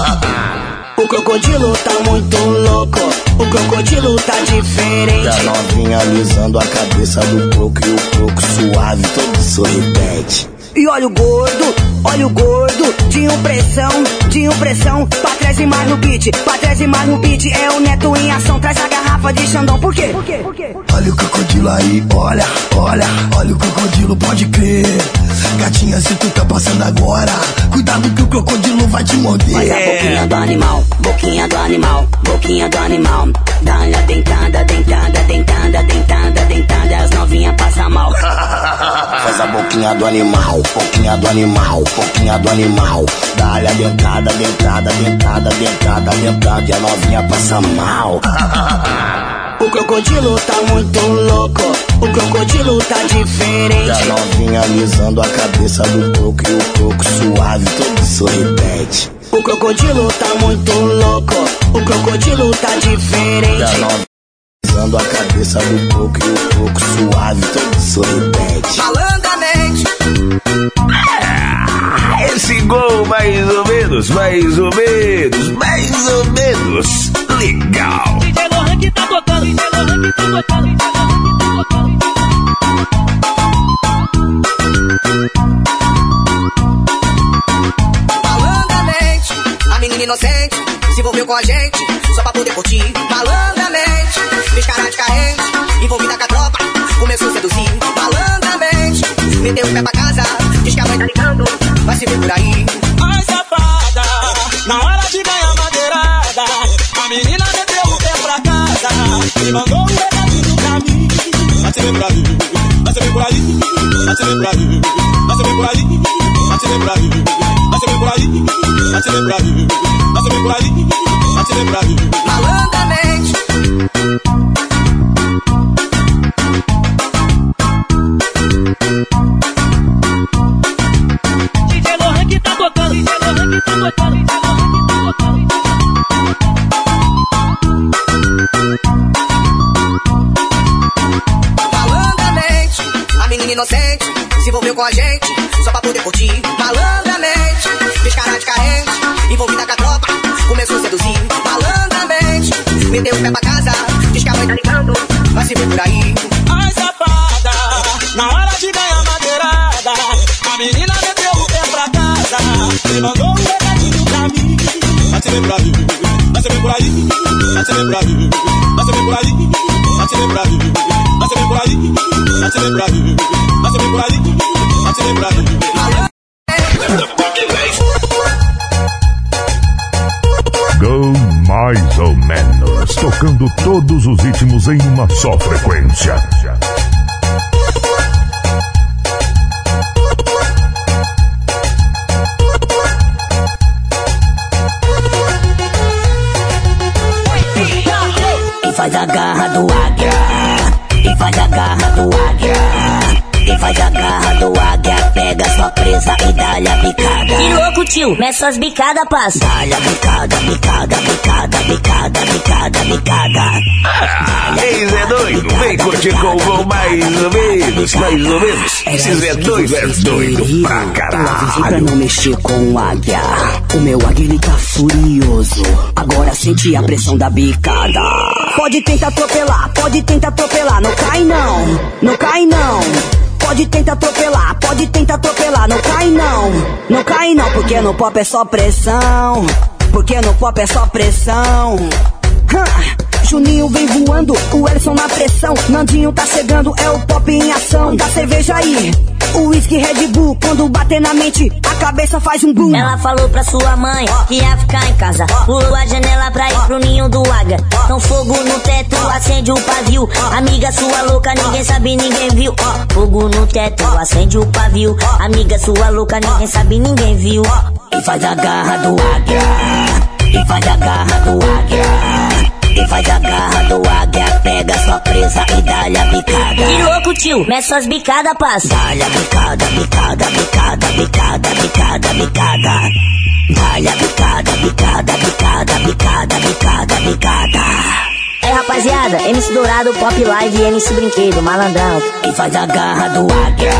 O crocodilo tá muito louco, o crocodilo tá diferente. E a novinha alisando a cabeça do coco e o coco suave, todo sorridente. E olha o gordo, olha o gordo, de impressão, de impressão. Pra trás e mais no beat, pra trás e mais no beat. É o Neto em ação, traz a garrafa de Xandão. Por quê? Por quê? Por quê? Olha o crocodilo aí, olha, olha, olha o crocodilo, pode crer. Gatinha, se tu tá passando agora, cuidado que o crocodilo vai te morder. Faz a boquinha do animal, boquinha do animal, boquinha do animal. Dá-lhe a dentada, dentada, dentada, dentada, dentada. As novinhas passam mal. Faz a boquinha do animal, boquinha do animal, boquinha do animal. Dá-lhe a dentada, dentada, dentada, dentada, dentada. E a novinha passa mal. O crocodilo tá muito louco, o crocodilo tá diferente. E a novinha alisando a cabeça do coco e o coco suave, todo sorridente. O crocodilo tá muito louco, o crocodilo tá diferente. E a novinha alisando a cabeça do coco e o coco suave, todo sorridente. Malandramente. Esse Gol Mais ou Menos, mais ou menos, mais ou menos legal. D J Lohan que tá tocando, D J Lohan que tá tocando, D J Lohan que tá tocando. Malandramente, a menina inocente se envolveu com a gente só pra poder curtir. Malandramente, fez cara de carente, envolvida com a tropa, começou a seduzir. Malandramente, meteu o pé pra casa, diz que a mãe tá ligando, vai se ver por aí. Ai, safada, na hora de ganhar madeirada, a menina meteu o pé pra casa e mandou um recadinho pra mim. Vai se ver por aí, vai se ver por aí, vai se ver por aí, vai se ver por aí, vai se ver por aí, vai se ver por aí, vai se ver por aí, vai se ver por aí, vai se ver por aí. Malandramente. inocente se envolveu com a gente só pra poder curtir malandramente. Fez cara de carente, envolvida com a tropa, começou a seduzir malandramente. Meteu o pé pra casa, diz que a mãe tá ligando, vai se ver por aí. Ai, safada, na hora de ganhar madeirada, a menina meteu o pé pra casa e mandou um recadinho pra mim. Vai se ver por aí, vai se ver por aí, vai se ver por aí, vai se ver por aí, vai se ver por aí, vai se ver por aí, vai se ver por aí, vai se ver por aí, vai se ver por aí. Go mais ou menos, tocando todos os ritmos em uma só frequência. E faz a garra do águia, e faz a garra do águia. E faz a garra do águia, pega sua presa e dá-lhe a bicada. Que louco, tio, mete suas bicadas, passa. Dá-lhe a bicada, bicada, bicada, bicada, bicada, bicada. Ah, eis é doido, vem curtir com o gol mais ou menos, mais ou menos. Se é doido, é doido pra caralho. Eu avisei pra não mexer com o águia. O meu águia, ele tá furioso. Agora sente a pressão da bicada. Pode tentar atropelar, pode tentar atropelar. Não cai não, não cai não. Pode tentar atropelar, pode tentar atropelar. Não cai não, não cai não. Porque no pop é só pressão. Porque no pop é só pressão. Hum. Juninho vem voando, o Ellison na pressão. Nandinho tá chegando, é o pop em ação. Da cerveja aí, o whisky Red Bull. Quando bater na mente, a cabeça faz um boom. Ela falou pra sua mãe que ia ficar em casa. Pulou a janela pra ir pro ninho do águia. Com fogo no teto, acende o pavio. Amiga sua louca, ninguém sabe, ninguém viu. Fogo no teto, acende o pavio. Amiga sua louca, ninguém sabe, ninguém viu. E faz a garra do águia, e faz a garra do águia. E faz a garra do águia, pega sua presa e dá-lhe a bicada. Que louco, tio, mete suas bicadas, passa. Dá-lhe a bicada, bicada, bicada, bicada, bicada, bicada. Dá-lhe a bicada, bicada, bicada, bicada, bicada, bicada. É, rapaziada, M C Dourado, Pop Live e M C Brinquedo, malandrão. E faz a garra do águia,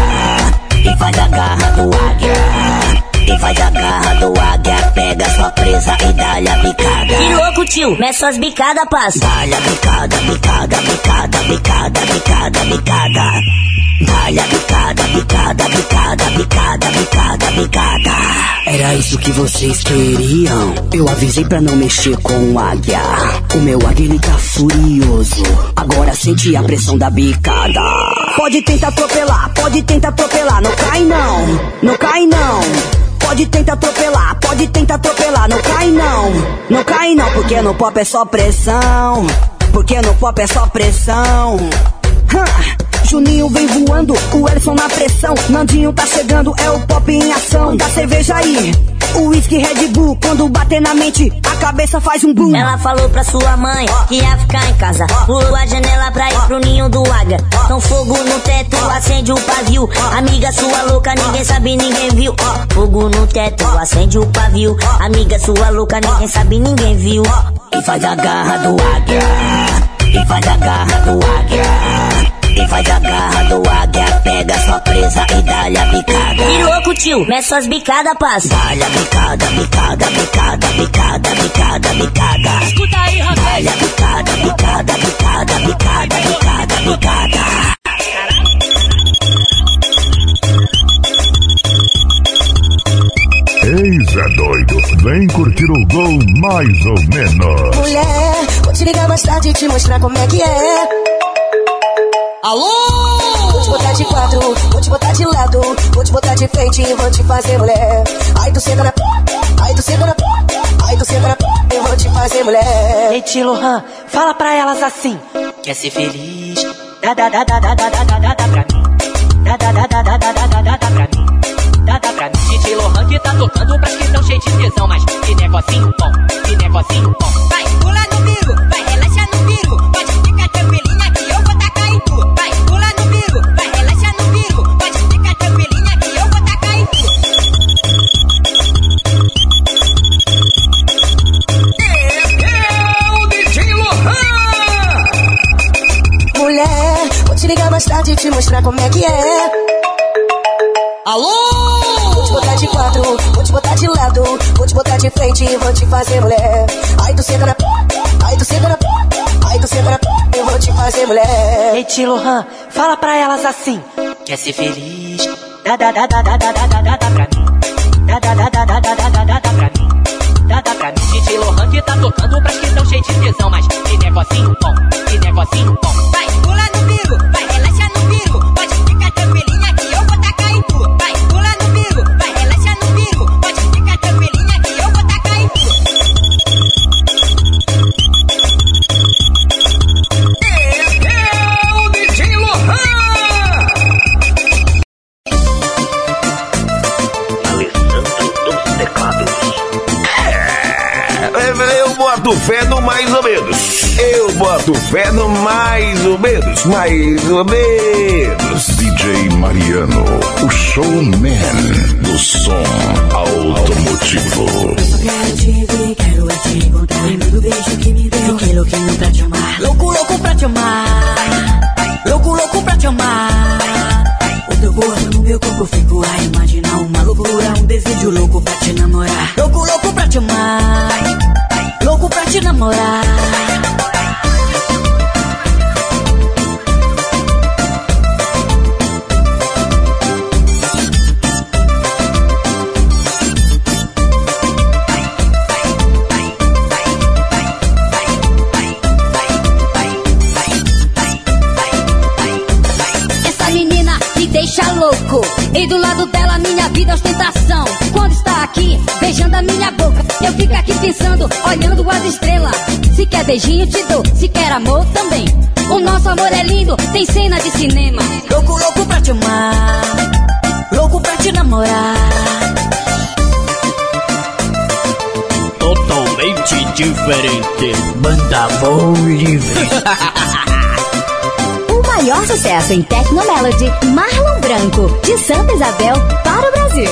e faz a garra do águia. E faz a garra do águia, pega sua presa e dá-lhe a bicada. Que louco, tio, mete suas bicadas, passa. Dá-lhe a bicada, bicada, bicada, bicada, bicada, bicada. Dá-lhe a bicada, bicada, bicada, bicada, bicada, bicada. Era isso que vocês queriam. Eu avisei pra não mexer com o águia. O meu águia, ele tá furioso. Agora sente a pressão da bicada. Pode tentar atropelar, pode tentar atropelar. Não cai não, não cai não. Pode tentar atropelar, pode tentar atropelar. Não cai não, não cai não. Porque no pop é só pressão. Porque no pop é só pressão. Hum. Juninho vem voando, o Ellison na pressão. Nandinho tá chegando, é o pop em ação. Da cerveja aí, o whisky Red Bull. Quando bater na mente, a cabeça faz um boom. Ela falou pra sua mãe que ia ficar em casa. Pulou a janela pra ir pro ninho do águia. Com fogo no teto, acende o pavio. Amiga sua louca, ninguém sabe, ninguém viu. Fogo no teto, acende o pavio. Amiga sua louca, ninguém sabe, ninguém viu. E faz a garra do águia, e faz a garra do águia. E faz a garra do águia, pega sua presa e dá-lhe a bicada. Que louco, tio, mete suas bicadas, passa. Dá-lhe a bicada, bicada, bicada, bicada, bicada, bicada. Escuta aí, rapaz. Dá-lhe a bicada, bicada, bicada, bicada, bicada, bicada. Eis é doido, vem curtir o gol mais ou menos. Mulher, vou te ligar mais tarde e te mostrar como é que é. Alô! Vou te botar de quatro, vou te botar de lado, vou te botar de frente e vou te fazer mulher. Ai, tu senta na p, ai, tu senta na p, ai, tu senta na p, eu vou te fazer mulher. Ei, Tio Lohan, fala pra elas assim. Quer ser feliz? Dá, dá, dá, dá, dá, dá, dá, dá, dá pra mim. Dá, dá, dá, dá, dá, dá, dá, dá, dá pra mim. Dá, dá pra mim. D J Lohan que tá tocando pras que tão cheios de tesão. Mas que negocinho bom, que negocinho bom. Vai, pula no bico, vai, relaxa no bico. Pode ficar tranquilinha que eu vou tacar em tu. Vai, pula no bico, vai, relaxa no bico. Pode ficar tranquilinha que eu vou tacar em tu. É o D J Lohan! Mulher, vou te ligar mais tarde e te mostrar como é que é. Alô! Vou te botar de quatro, vou te botar de lado, vou te botar de frente e vou te fazer mulher. Ai, tu senta na p, ai, tu senta na p, ai, tu senta na p, eu vou te fazer mulher. Ei, Tio Lohan, fala pra elas assim. Quer ser feliz? Dá, dá, dá, dá, dá, dá, dá, dá, dá, dá pra mim. Dá, dá, dá, dá, dá, dá, dá, dá, dá, dá pra mim. Dá, dá pra mim. D J Lohan que tá tocando pras que tão cheio de tesão, mas que negocinho bom, que negocinho bom. Vai, pula no bico, vai, relaxa no bico. Pode ficar tranquilinha que eu vou tacar em tu. Vai, pula no bico, vai, relaxa no bico. Pode ficar tranquilinha que eu vou tacar em tu. É o D J Lohan! Eu boto fé no mais ou menos. Eu boto fé no mais ou menos. Mais ou menos. D J Mariano, o showman do som automotivo. Eu só quero te ver, quero é te encontrar. Lembro do beijo que me deu, fiquei louquinho pra te amar. Louco, louco pra te amar. Louco, louco pra te amar. O teu corpo no meu corpo, fico a imaginar uma loucura, um desejo louco pra te namorar. Louco, louco pra te amar. Louco pra te namorar. Essa menina me deixa louco. E do lado dela minha vida é ostentação. Quando está aqui, beijando a minha boca, eu fico aqui pensando, olhando as estrelas. Se quer beijinho te dou, se quer amor também. O nosso amor é lindo, tem cena de cinema. Louco, louco pra te amar. Louco pra te namorar. Totalmente diferente. Banda Voo Livre. O maior sucesso em Tecnomelody, Marlon Branco, de Santa Isabel para o Brasil.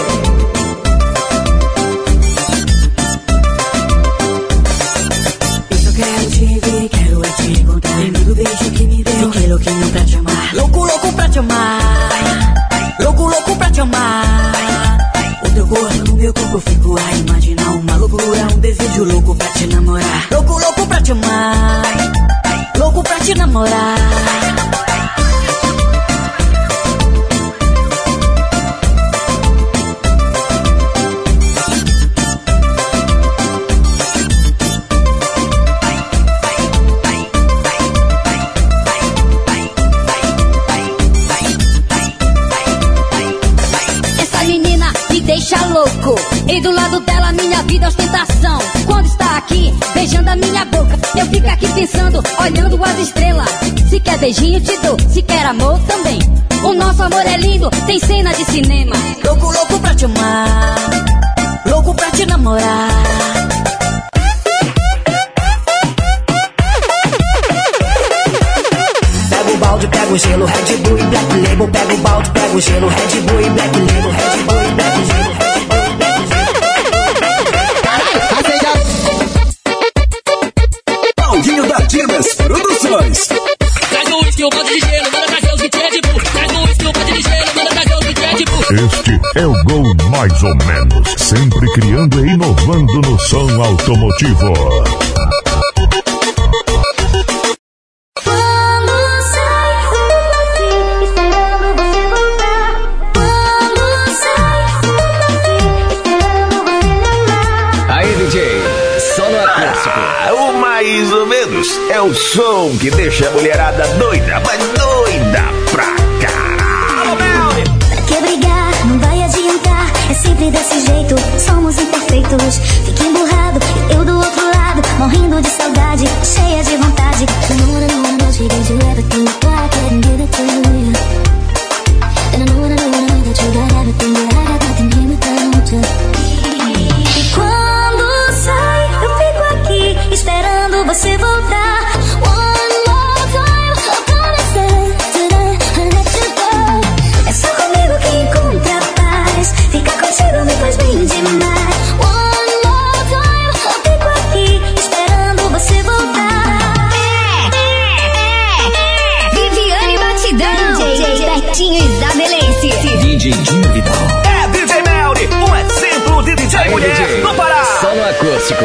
Eu só quero te ver, quero é te encontrar. Lembro do beijo que me deu, fiquei louquinho pra te amar. Louco, louco pra te amar. Louco, louco pra te amar. O teu corpo no meu corpo, fico a imaginar uma loucura, um desejo louco pra te namorar. Louco, louco pra te amar. Louco pra te namorar. Deixa louco, e do lado dela minha vida é ostentação. Quando está aqui, beijando a minha boca, eu fico aqui pensando, olhando as estrelas. Se quer beijinho te dou, se quer amor também. O nosso amor é lindo, tem cena de cinema. Louco, louco pra te amar. Louco pra te namorar. Pega o balde, pega o gelo, Red Bull e Black Label. Pega o balde, pega o gelo, Red Bull e Black Label. Red Bull e Black Label. Paulinho da Dinas Produções. Traz o uísque, o balde de gelo, manda trazer os kits Red Bull. Traz o uísque, o balde de gelo, manda trazer os kits Red Bull. Este é o Gol Mais ou Menos, sempre criando e inovando no som automotivo. Mais ou menos é o som que deixa a mulherada doida, mas doida pra caralho. Pra que brigar? Não vai adiantar. É sempre desse jeito, somos imperfeitos. Fica emburrado, eu do outro lado, morrendo de saudade, cheia de vontade. And I wanna know, I know she gives you everything, but I couldn't give it to you. And I know, I know, I know that you got everything, but I got nothing here without you. E quando sai, eu fico aqui esperando você voltar. One more time, I'm gonna say today I let you go. É só comigo que encontra paz. Ficar contigo me faz bem demais. One more time, eu fico aqui esperando você voltar. Viviane Batidão, D J Betinho Isabelense, D J Jim Vidal. Elétrico.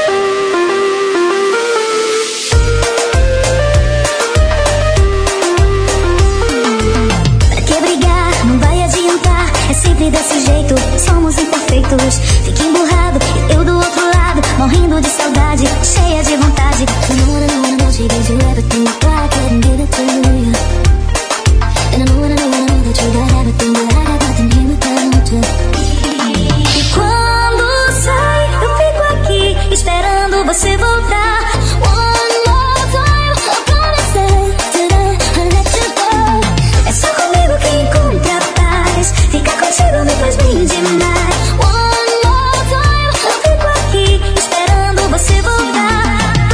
Pra que brigar? Não vai adiantar. É sempre desse jeito, somos imperfeitos. Fica emburrado, eu do outro lado, morrendo de saudade, cheia de vontade. You know what I know, I know she gives you everything, but I couldn't give it to you. And I know what I know, I know that you got everything, but I got nothing here without you. E quando sai, eu fico aqui esperando você voltar. One more time, I'm gonna say today, I'll let you go. É só comigo que encontra paz. Ficar contigo me faz bem demais. One more time, eu fico aqui esperando você voltar.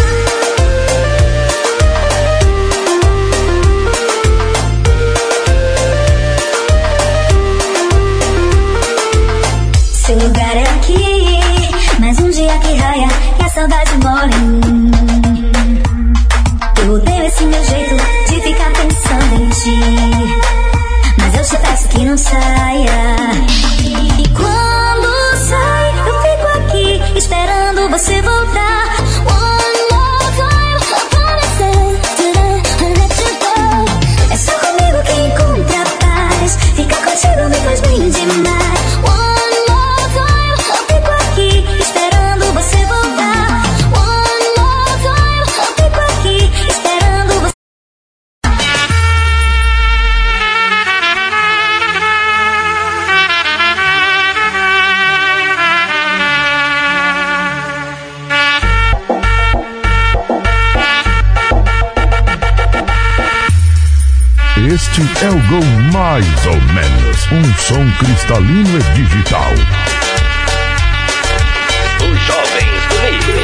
Seu lugar é aqui, mas um dia que raia e a saudade mora em mim. Eu odeio esse meu jeito de ficar pensando em ti, mas eu te peço que não saia. E quando sai, eu fico aqui esperando você voltar. One more time, I'm gonna say today, I'll let you go. É só comigo que encontra paz. Ficar contigo me faz bem demais. One more time, eu fico aqui esperando você voltar. One more time, eu fico aqui esperando você. Este é o Gol Mais ou Menos, um som cristalino e digital. Os jovens do Negro.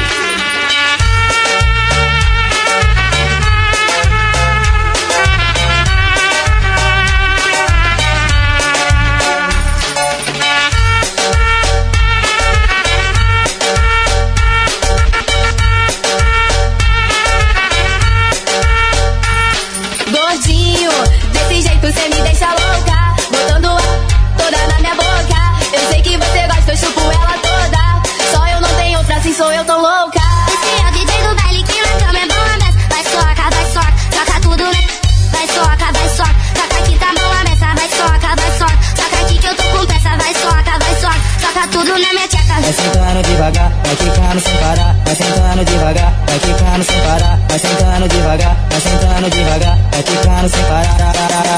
Gordinho, desse jeito cê me deixa louca, botando a toda na minha boca. Eu sei que você gosta, eu chupo ela toda. Só eu não tenho outra, assim sou eu tão louca. Esse é o D J do baile que na cama é bom a messa. Vai soca, vai soca, toca tudo, né? Vai soca, vai soca, toca aqui tá bom a messa. Vai soca, vai soca, toca aqui que eu tô com peça. Vai soca, vai soca, toca tudo na minha tcheca. Vai sentando devagar, vai quicando sem parar. Vai sentando devagar, vai quicando sem parar. Vai sentando devagar, vai sentando devagar. Vai quicando sem parar.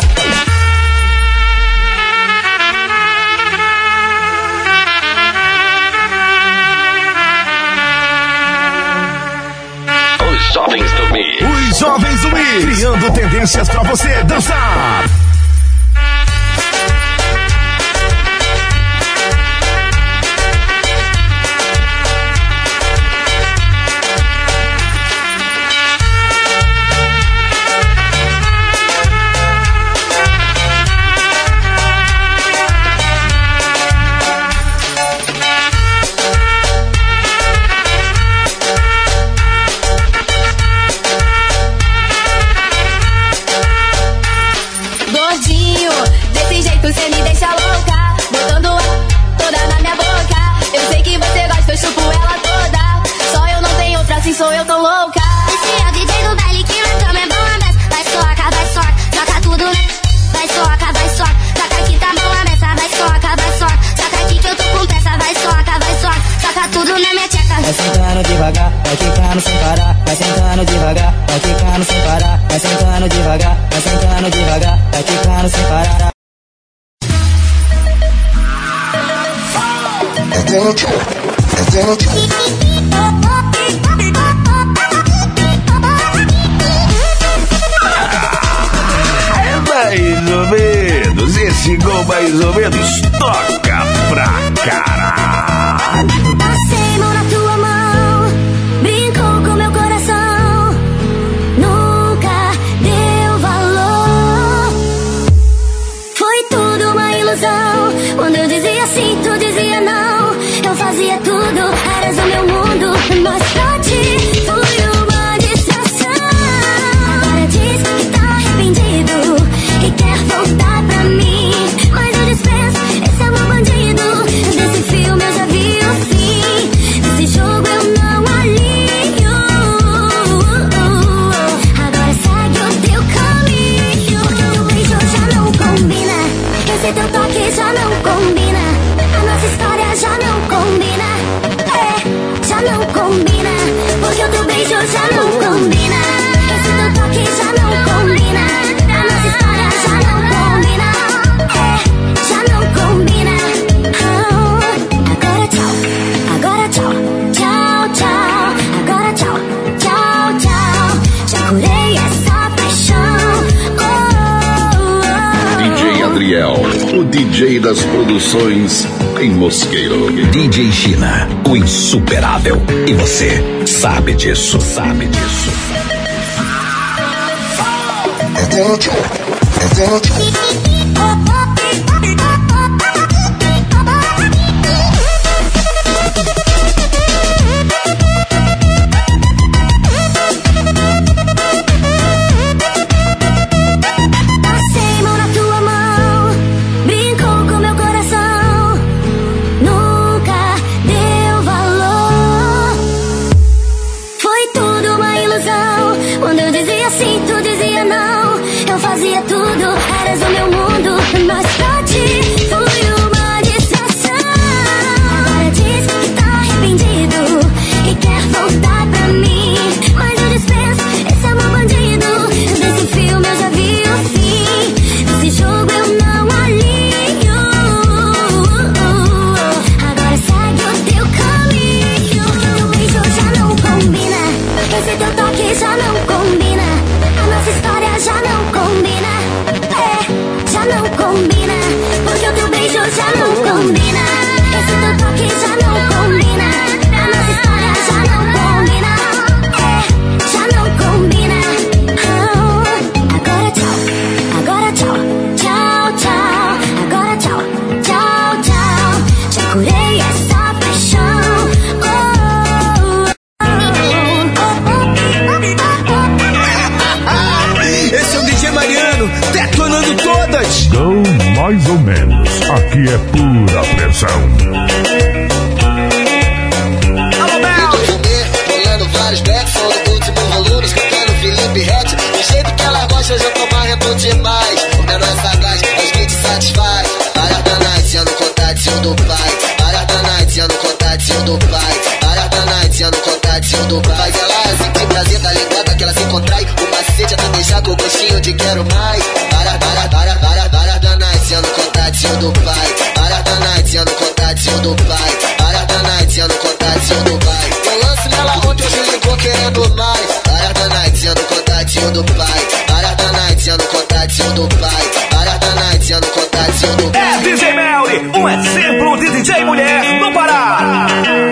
Os jovens do Mi. Os jovens do Mi, criando tendências pra você dançar. Gordinho, desse jeito cê me deixa louca, botando a toda na minha boca. Eu sei que você gosta, eu chupo ela toda. Só eu não tenho outra, assim sou eu tão louca. Esse é o D J do baile que na cama é bom a messa. Vai soca, vai soca, toca tudo, né? Vai soca, vai soca, toca aqui tá bom a messa. Vai soca, vai soca, toca aqui que eu tô com peça. Vai soca, vai soca, toca tudo na minha tcheca. Vai sentando devagar, vai quicando sem parar. Vai sentando devagar, vai quicando sem parar. Vai sentando devagar, vai sentando devagar. Vai quicando sem parar. É mais ou menos, esse Gol Mais ou Menos toca pra caralho. Passei mão na tua mão, brincou com meu coração, nunca deu valor. Foi tudo uma ilusão. Quando eu dizia sim, tu dizia não. Eu fazia tudo, eras o meu mundo, mas pra ti fui uma distração. Agora diz que tá arrependido, que quer voltar pra mim, mas eu dispenso esse amor bandido. Desse filme eu já vi o fim. Desse O D J das produções em Mosqueiro. D J China, o insuperável. E você sabe disso, sabe disso. Passei mão na tua mão, brincou com meu coração, nunca deu valor. Foi tudo uma ilusão. Quando eu dizia sim, tu dizia não. Eu fazia tudo, eras o meu mundo, mas pra ti fui uma distração. Agora diz que tá arrependido e quer voltar pra mim, mas eu dispenso, esse é meu bandido. Desse filme eu já vi o fim, desse jogo eu não alinho. Agora segue o teu caminho. Teu beijo já não combina, esse teu toque já não combina, a nossa história já não combina. É, já não combina, porque o teu beijo já não combina, esse teu toque já não combina, a nossa história já não combina. É, já não combina. Ah, agora tchau, agora tchau, tchau, tchau. Agora tchau, tchau, tchau. Já curei essa paixão. Oh, Esse é o D J Mariano, detonando todas. Não, mais ou menos. Aqui é pura pressão. Rolando vários backs, são no último volume, escutando Felipe Ret. Do jeito que ela gosta, hoje eu tô marrento demais. O menor é sagaz, mas que te satisfaz. Para da night, sendo contatinho do pai. Para da night, sendo contatinho do pai. Para da night, sendo contatinho do pai. Faz ela assim, que prazer da linguada que ela se contrai. O macete é pra deixar com o gostinho de quero mais. Para, para, para, para, para da night, sendo contatinho do pai. Para da night, sendo contatinho do pai. Para da night, sendo contatinho do pai. Eu lance nela ontem, hoje ligou querendo mais. Para da night, sendo contatinho do pai. Para da night, sendo contatinho do pai. Para da night, sendo contatinho do pai. É D J Melly, um exemplo de D J mulher no Pará.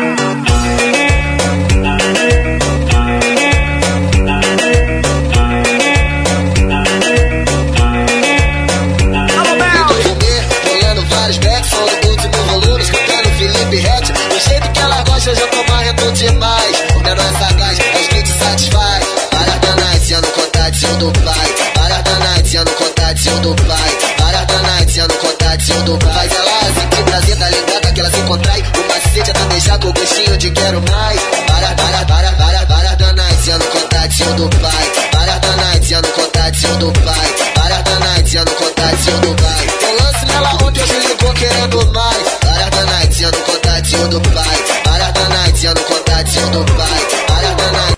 Rolando vários backs, são no último volume, escutando Felipe Ret. Do jeito que ela gosta, hoje eu tô marrento demais. O menor é sagaz, mas que te satisfaz. Para da night, sendo contatinho do pai. Para da night, sendo contatinho do pai. Para da night, sendo contatinho do pai. Faz ela assim, que prazer da linguada que ela se contrai. O macete é pra deixar com o gostinho de quero mais. Para, para, para, para, para da night, sendo contatinho do pai. Para da night, sendo contatinho do pai. Para da night, sendo contatinho do pai. Eu lance nela ontem, hoje ligou querendo mais. Para da night, sendo contatinho do pai. Para da night, sendo contatinho do pai. Para da night.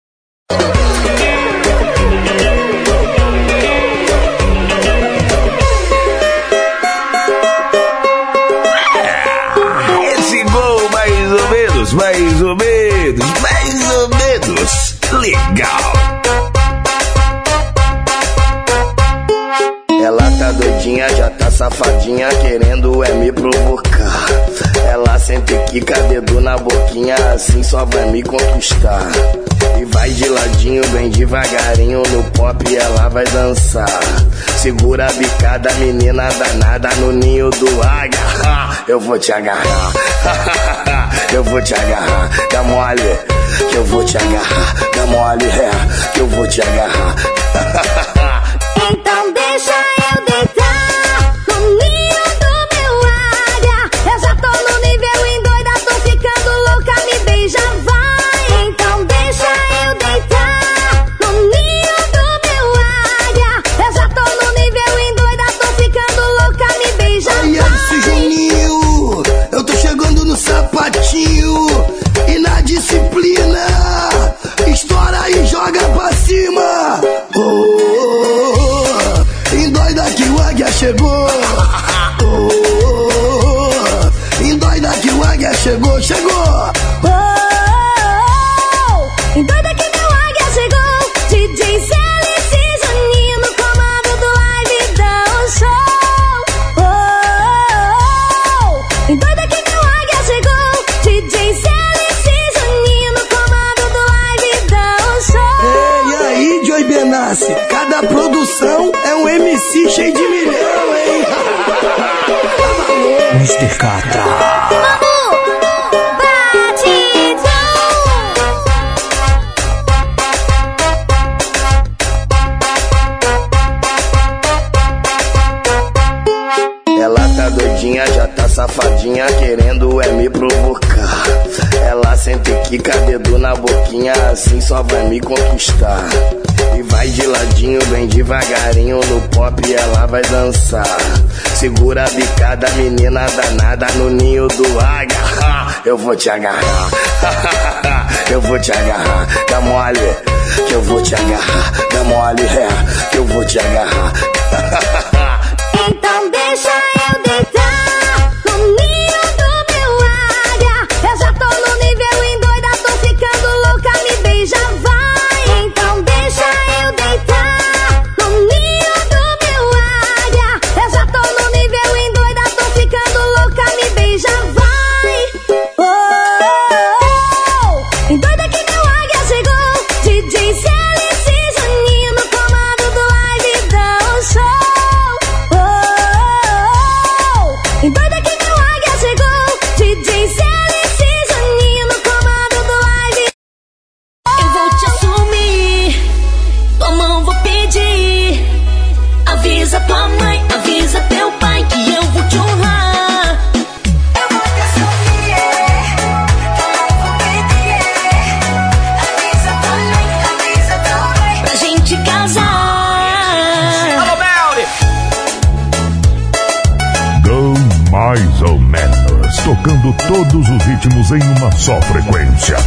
Esse gol mais ou menos, mais ou menos, mais ou menos legal. Ela tá doidinha, já tá safadinha, querendo é me provocar. Ela sempre quica dedo na boquinha, assim só vai me conquistar. E vai de ladinho, bem devagarinho, no pop ela vai dançar. Segura a bicada, menina danada, no ninho do águia. Eu vou te agarrar, eu vou te agarrar, dá mole, que eu vou te agarrar, dá mole, é, que eu vou te agarrar. Então deixa eu deitar no ninho do meu águia. Eu já tô no nível endoida, tô ficando louca, me beija, vai. Então deixa eu deitar no ninho do meu águia. Eu já tô no nível endoida, tô ficando louca, me beija, ai, vai. Ai, Juninho, eu tô chegando no sapatinho e na disciplina. Estoura e joga pra cima. Oh, oh, oh. Endoida que o águia chegou. Oh, oh, oh. Endoida que o águia chegou, chegou. Oh, oh, oh. Endoida que meu águia chegou. D J Célice Juninho no comando do live dá um show. Oh, produção é um M C cheio de milhão, hein? mister Catra. Ela tá doidinha, já tá safadinha, querendo é me provocar. Ela sempre quica dedo na boquinha, assim só vai me conquistar. E vai de ladinho, bem devagarinho, no pop ela vai dançar. Segura a bicada, menina danada, no ninho do águia. Eu vou te agarrar, eu vou te agarrar. Dá mole, que eu vou te agarrar. Dá mole, é, que eu vou te agarrar. Então deixa eu deitar no ninho do meu águia. Eu já tô no nível endoida, tô ficando louca, me beija, vai. Então deixa eu deitar no ninho do meu águia. Eu já tô no nível endoida, tô ficando louca, me beija, vai. Oh, oh, oh. Endoida que meu águia chegou. D J C L C Juninho no comando do live dão show. Endoida que meu águia chegou. D J C L C Juninho no comando do live. Eu vou te assumir, tua mão vou pedir. Avisa tua mãe, avisa teu pai que eu vou te honrar. Eu vou te assumir, tua mão vou pedir. Avisa tua mãe, avisa tua mãe, pra gente casar. Alô, Melly! Go mais ou menos, tocando todos os ritmos em uma só frequência.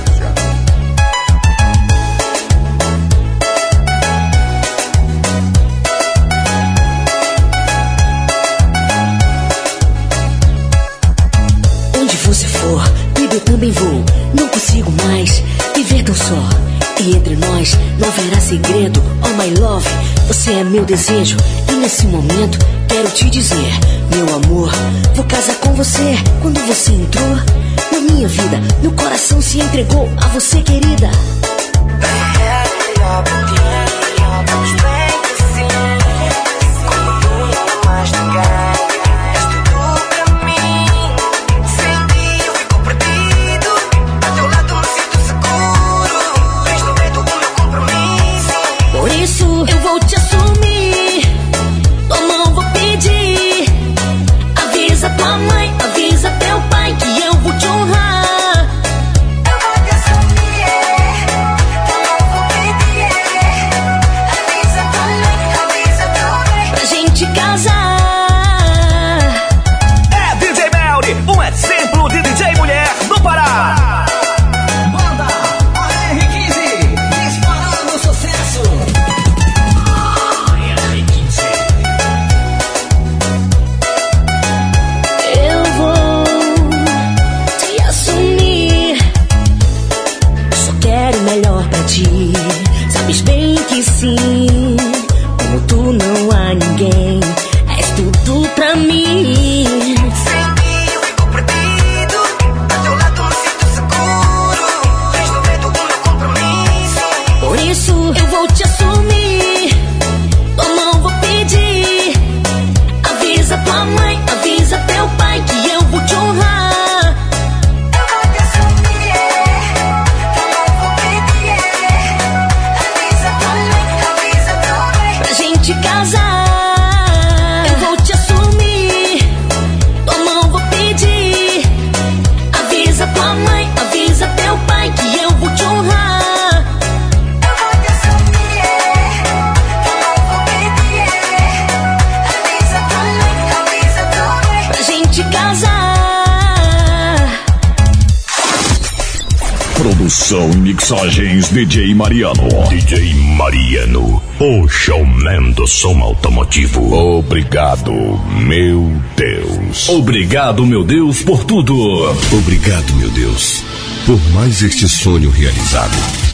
Onde você for, baby, eu também vou. Não consigo mais viver tão só. E entre nós não haverá segredo. Oh my love, você é meu desejo. E nesse momento quero te dizer, meu amor, vou casar com você. Quando você entrou na minha vida, meu coração se entregou a você, querida. Por isso eu vou te assumir, tua mão vou pedir. Avisa tua mãe, avisa teu pai que eu vou te honrar. Eu vou te assumir, tua mão vou pedir. Avisa tua mãe, avisa tua mãe, pra gente casar. É D J Melly, um exemplo de D J mulher no Pará. Sabes bem que sim, como tu não há ninguém. És tudo pra mim. Sem mim eu fico perdido, ao teu lado me sinto seguro. Tens no medo do meu compromisso. Por isso eu vou te assumir, tua mão vou pedir. Avisa tua mãe, avisa teu pai que eu vou te honrar. Casar. Eu vou te assumir, tua mão vou pedir. Avisa tua mãe, avisa teu pai que eu vou te honrar. Eu vou te assumir, tua mão vou pedir. Avisa tua mãe, avisa tua mãe, pra gente casar. Produção e mixagens D J Mariano. D J Mariano, o showman do som automotivo. Obrigado, meu Deus. Obrigado, meu Deus, por tudo. Obrigado, meu Deus, por mais este sonho realizado.